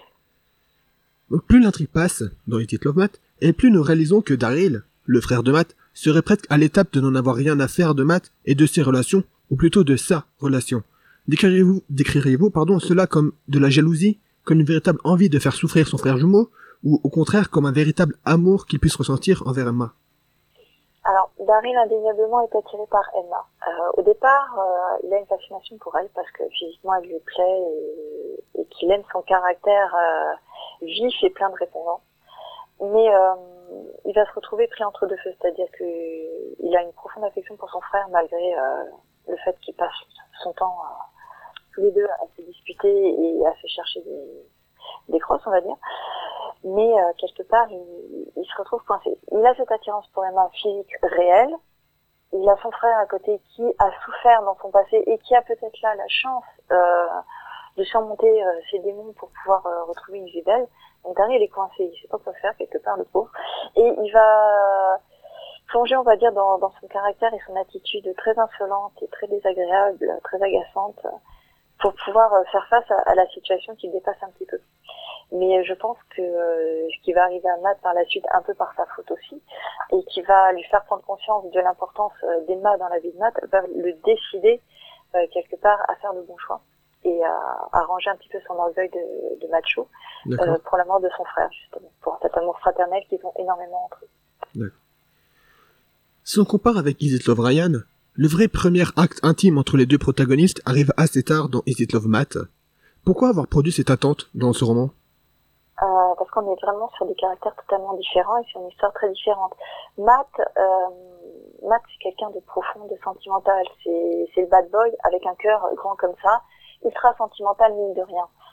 Donc plus l'intrigue passe dans It It Love Matt, et plus nous réalisons que Daryl, le frère de Matt, serait presque à l'étape de n'en avoir rien à faire de Matt et de ses relations, ou plutôt de sa relation. Décririez-vous, décririez-vous pardon, cela comme de la jalousie, comme une véritable envie de faire souffrir son frère jumeau, ou au contraire comme un véritable amour qu'il puisse ressentir envers Emma? Alors, Daryl, indéniablement, est attiré par Emma. Euh, au départ, euh, il a une fascination pour elle parce que physiquement, elle lui plaît et, et qu'il aime son caractère euh, vif et plein de répondants. Mais euh, il va se retrouver pris entre deux feux, c'est-à-dire qu'il a une profonde affection pour son frère malgré euh, le fait qu'il passe son temps euh, tous les deux à se disputer et à se chercher des, des crosses, on va dire. Mais euh, quelque part, il, il se retrouve coincé. Il a cette attirance pour Emma physique réelle. Il a son frère à côté qui a souffert dans son passé et qui a peut-être là la chance euh, de surmonter euh, ses démons pour pouvoir euh, retrouver une vie belle. Donc Daryl, il est coincé, il sait pas quoi faire quelque part, le pauvre. Et il va plonger, on va dire, dans, dans son caractère et son attitude très insolente et très désagréable, très agaçante, pour pouvoir euh, faire face à, à la situation qui le dépasse un petit peu. Mais je pense que euh, ce qui va arriver à Matt par la suite, un peu par sa faute aussi, et qui va lui faire prendre conscience de l'importance euh, d'Emma dans la vie de Matt, va le décider euh, quelque part à faire le bon choix et à, à ranger un petit peu son orgueil de, de macho euh, pour la mort de son frère, justement, pour cet amour fraternel qu'ils ont énormément entre eux. D'accord. Si on compare avec Is It Love Ryan, le vrai premier acte intime entre les deux protagonistes arrive assez tard dans Is It Love Matt. Pourquoi avoir produit cette attente dans ce roman? Euh, parce qu'on est vraiment sur des caractères totalement différents et sur une histoire très différente. Matt, euh, Matt c'est quelqu'un de profond, de sentimental. C'est, c'est le bad boy avec un cœur grand comme ça, ultra sentimental mine de rien.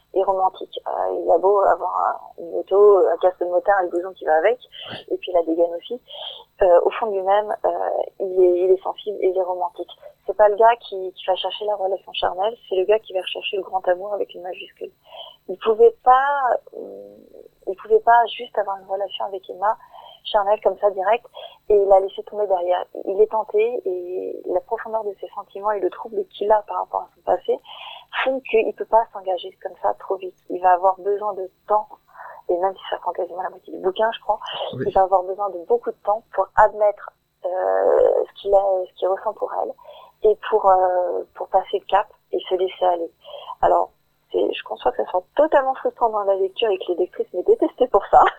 et romantique. Euh, il a beau avoir un, une moto, un casque de motard et le blouson qui va avec, et puis la dégaine aussi. Euh, au fond de lui-même, euh, il, est, il est sensible et il est romantique. C'est pas le gars qui, qui va chercher la relation charnelle, c'est le gars qui va rechercher le grand amour avec une majuscule. Il pouvait pas, euh, il pouvait pas juste avoir une relation avec Emma charnelle comme ça direct et la laisser tomber derrière. Il est tenté et la profondeur de ses sentiments et le trouble qu'il a par rapport à son passé font qu'il peut pas s'engager comme ça trop vite. Il va avoir besoin de temps, et même si ça prend quasiment la moitié du bouquin, je crois, oui. Il va avoir besoin de beaucoup de temps pour admettre euh, ce qu'il a, ce qu'il ressent pour elle et pour euh, pour passer le cap et se laisser aller. Alors c'est, je conçois que ça soit totalement frustrant dans la lecture et que les lectrices m'aient détesté pour ça.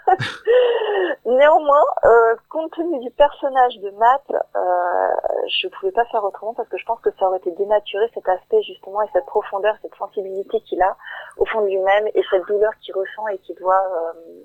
Néanmoins, euh, compte tenu du personnage de Matt, euh, je pouvais pas faire autrement parce que je pense que ça aurait été dénaturé cet aspect justement et cette profondeur, cette sensibilité qu'il a au fond de lui-même et cette douleur qu'il ressent et qu'il doit euh,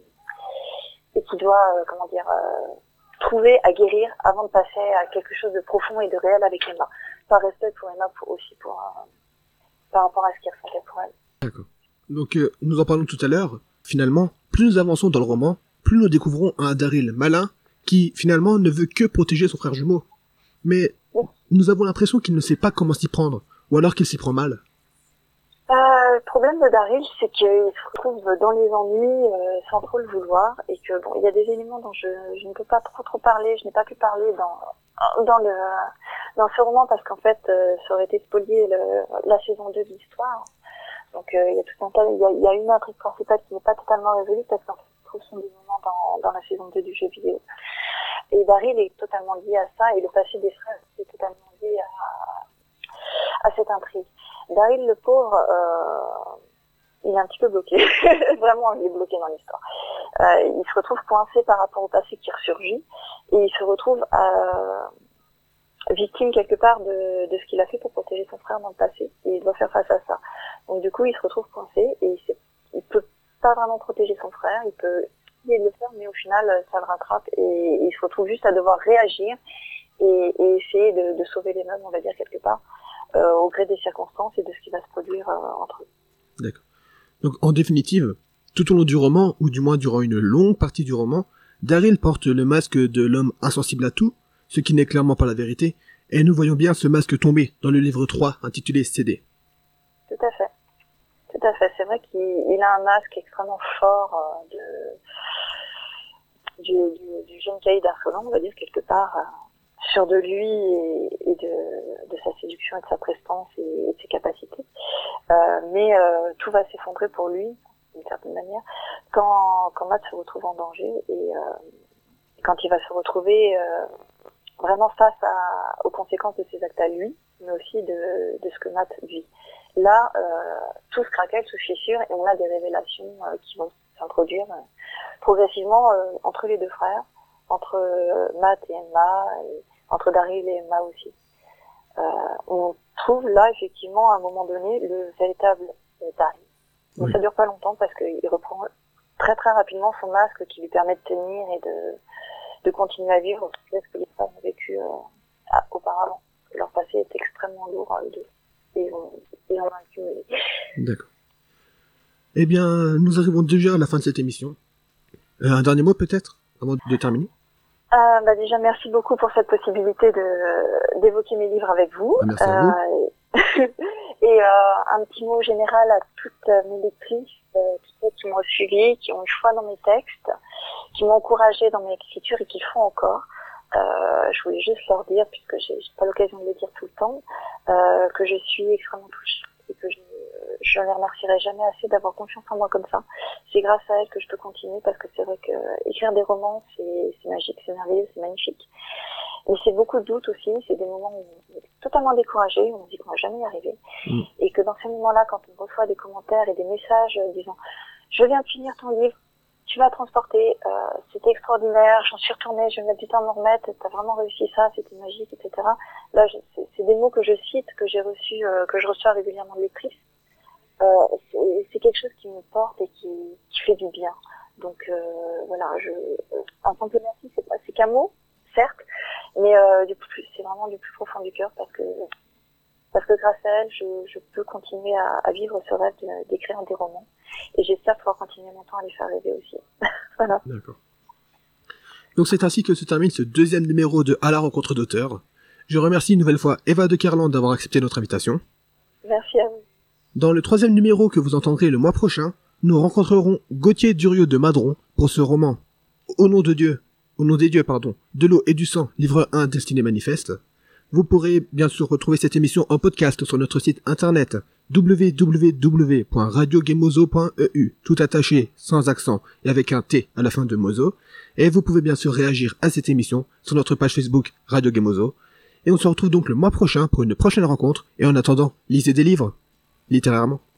et qu'il doit euh, comment dire euh, trouver à guérir avant de passer à quelque chose de profond et de réel avec Emma. Par respect pour Emma, pour, aussi pour euh, par rapport à ce qu'il ressentait pour elle. D'accord. Donc, euh, nous en parlons tout à l'heure. Finalement, plus nous avançons dans le roman, plus nous découvrons un Daryl malin qui, finalement, ne veut que protéger son frère jumeau. Mais oui. Nous avons l'impression qu'il ne sait pas comment s'y prendre, ou alors qu'il s'y prend mal. Euh, le problème de Daryl, c'est qu'il se retrouve dans les ennuis euh, sans trop le vouloir, et que bon, il y a des éléments dont je, je ne peux pas trop trop parler, je n'ai pas pu parler dans dans le dans ce roman parce qu'en fait, euh, ça aurait été spolié le, la saison deux de l'histoire. Donc euh, il y a tout un tas, il y a, il y a une intrigue principale qui n'est pas totalement résolue parce qu'en fait, se trouve son dénouement dans, dans la saison deux du jeu vidéo. Et Daryl est totalement lié à ça et le passé des frères est totalement lié à, à cette intrigue. Daryl le pauvre, euh, il est un petit peu bloqué. Vraiment, il est bloqué dans l'histoire. Euh, il se retrouve coincé par rapport au passé qui ressurgit et il se retrouve à victime quelque part de, de ce qu'il a fait pour protéger son frère dans le passé et il doit faire face à ça. Donc du coup il se retrouve coincé et il, il peut pas vraiment protéger son frère, il peut essayer de le faire mais au final ça le rattrape et, et il se retrouve juste à devoir réagir et, et essayer de, de sauver les meubles, on va dire quelque part, euh, au gré des circonstances et de ce qui va se produire euh, entre eux. D'accord. Donc en définitive, tout au long du roman, ou du moins durant une longue partie du roman, Daryl porte le masque de l'homme insensible à tout, ce qui n'est clairement pas la vérité, et nous voyons bien ce masque tomber dans le livre trois, intitulé C D. Tout à fait. Tout à fait. C'est vrai qu'il il a un masque extrêmement fort euh, de, du, du, du jeune Caïd Arsolan, on va dire, quelque part, euh, sûr de lui et, et de, de sa séduction et de sa prestance et, et de ses capacités. Euh, mais euh, tout va s'effondrer pour lui, d'une certaine manière, quand, quand Matt se retrouve en danger et euh, quand il va se retrouver... Euh, vraiment face à, aux conséquences de ses actes à lui, mais aussi de, de ce que Matt vit. Là, euh, tout se craquelle, tout se fissure, et on a des révélations euh, qui vont s'introduire euh, progressivement euh, entre les deux frères, entre euh, Matt et Emma, et entre Daryl et Emma aussi. Euh, on trouve là, effectivement, à un moment donné, le véritable euh, Daryl. Mais oui. Ça dure pas longtemps parce qu'il reprend très très rapidement son masque qui lui permet de tenir et de de continuer à vivre ce que les femmes ont vécu euh, à, auparavant. Leur passé est extrêmement lourd à eux deux. Et ils en ont accumulé. D'accord. Eh bien, nous arrivons déjà à la fin de cette émission. Euh, un dernier mot peut-être, avant de terminer. Euh, bah déjà, merci beaucoup pour cette possibilité de d'évoquer mes livres avec vous. Ah, merci à vous. Euh, et euh, un petit mot général à toutes mes lectrices, euh, toutes celles qui m'ont suivi, qui ont eu foi dans mes textes, qui m'ont encouragé dans mes écritures et qui le font encore. Euh, je voulais juste leur dire, puisque j'ai, j'ai pas l'occasion de le dire tout le temps, euh, que je suis extrêmement touchée et que je, je ne les remercierai jamais assez d'avoir confiance en moi comme ça. C'est grâce à elles que je peux continuer parce que c'est vrai que écrire des romans, c'est, c'est magique, c'est merveilleux, c'est magnifique. Mais c'est beaucoup de doutes aussi, c'est des moments où on est totalement découragé, où on se dit qu'on va jamais y arriver. Mmh. Et que dans ces moments-là, quand on reçoit des commentaires et des messages disant « Je viens de finir ton livre, tu vas transporter, euh, c'était extraordinaire, j'en suis retournée, je vais mettre du temps à m'en remettre, t'as vraiment réussi ça, c'était magique, et cetera » Là, je, c'est, c'est des mots que je cite, que j'ai reçus, euh, que je reçois régulièrement de lectrices. Euh, c'est, c'est quelque chose qui me porte et qui, qui fait du bien. Donc euh, voilà, je, un simple merci, c'est pas, c'est qu'un mot, certes, mais euh, du plus, c'est vraiment du plus profond du cœur parce que parce que grâce à elle, je, je peux continuer à, à vivre ce rêve de, d'écrire des romans. Et j'espère pouvoir continuer longtemps à les faire rêver aussi. Voilà. D'accord. Donc c'est ainsi que se termine ce deuxième numéro de À la rencontre d'auteurs. Je remercie une nouvelle fois Eva de Kerland d'avoir accepté notre invitation. Merci à vous. Dans le troisième numéro que vous entendrez le mois prochain, nous rencontrerons Gauthier Durieux de Madron pour ce roman Au nom de Dieu, au nom des dieux, pardon, de l'eau et du sang, livre un, Destinée manifeste. Vous pourrez bien sûr retrouver cette émission en podcast sur notre site internet w w w point radio gemozo point e u, tout attaché, sans accent et avec un T à la fin de Mozo. Et vous pouvez bien sûr réagir à cette émission sur notre page Facebook Radio Gemozo. Et on se retrouve donc le mois prochain pour une prochaine rencontre. Et en attendant, lisez des livres, littérairement.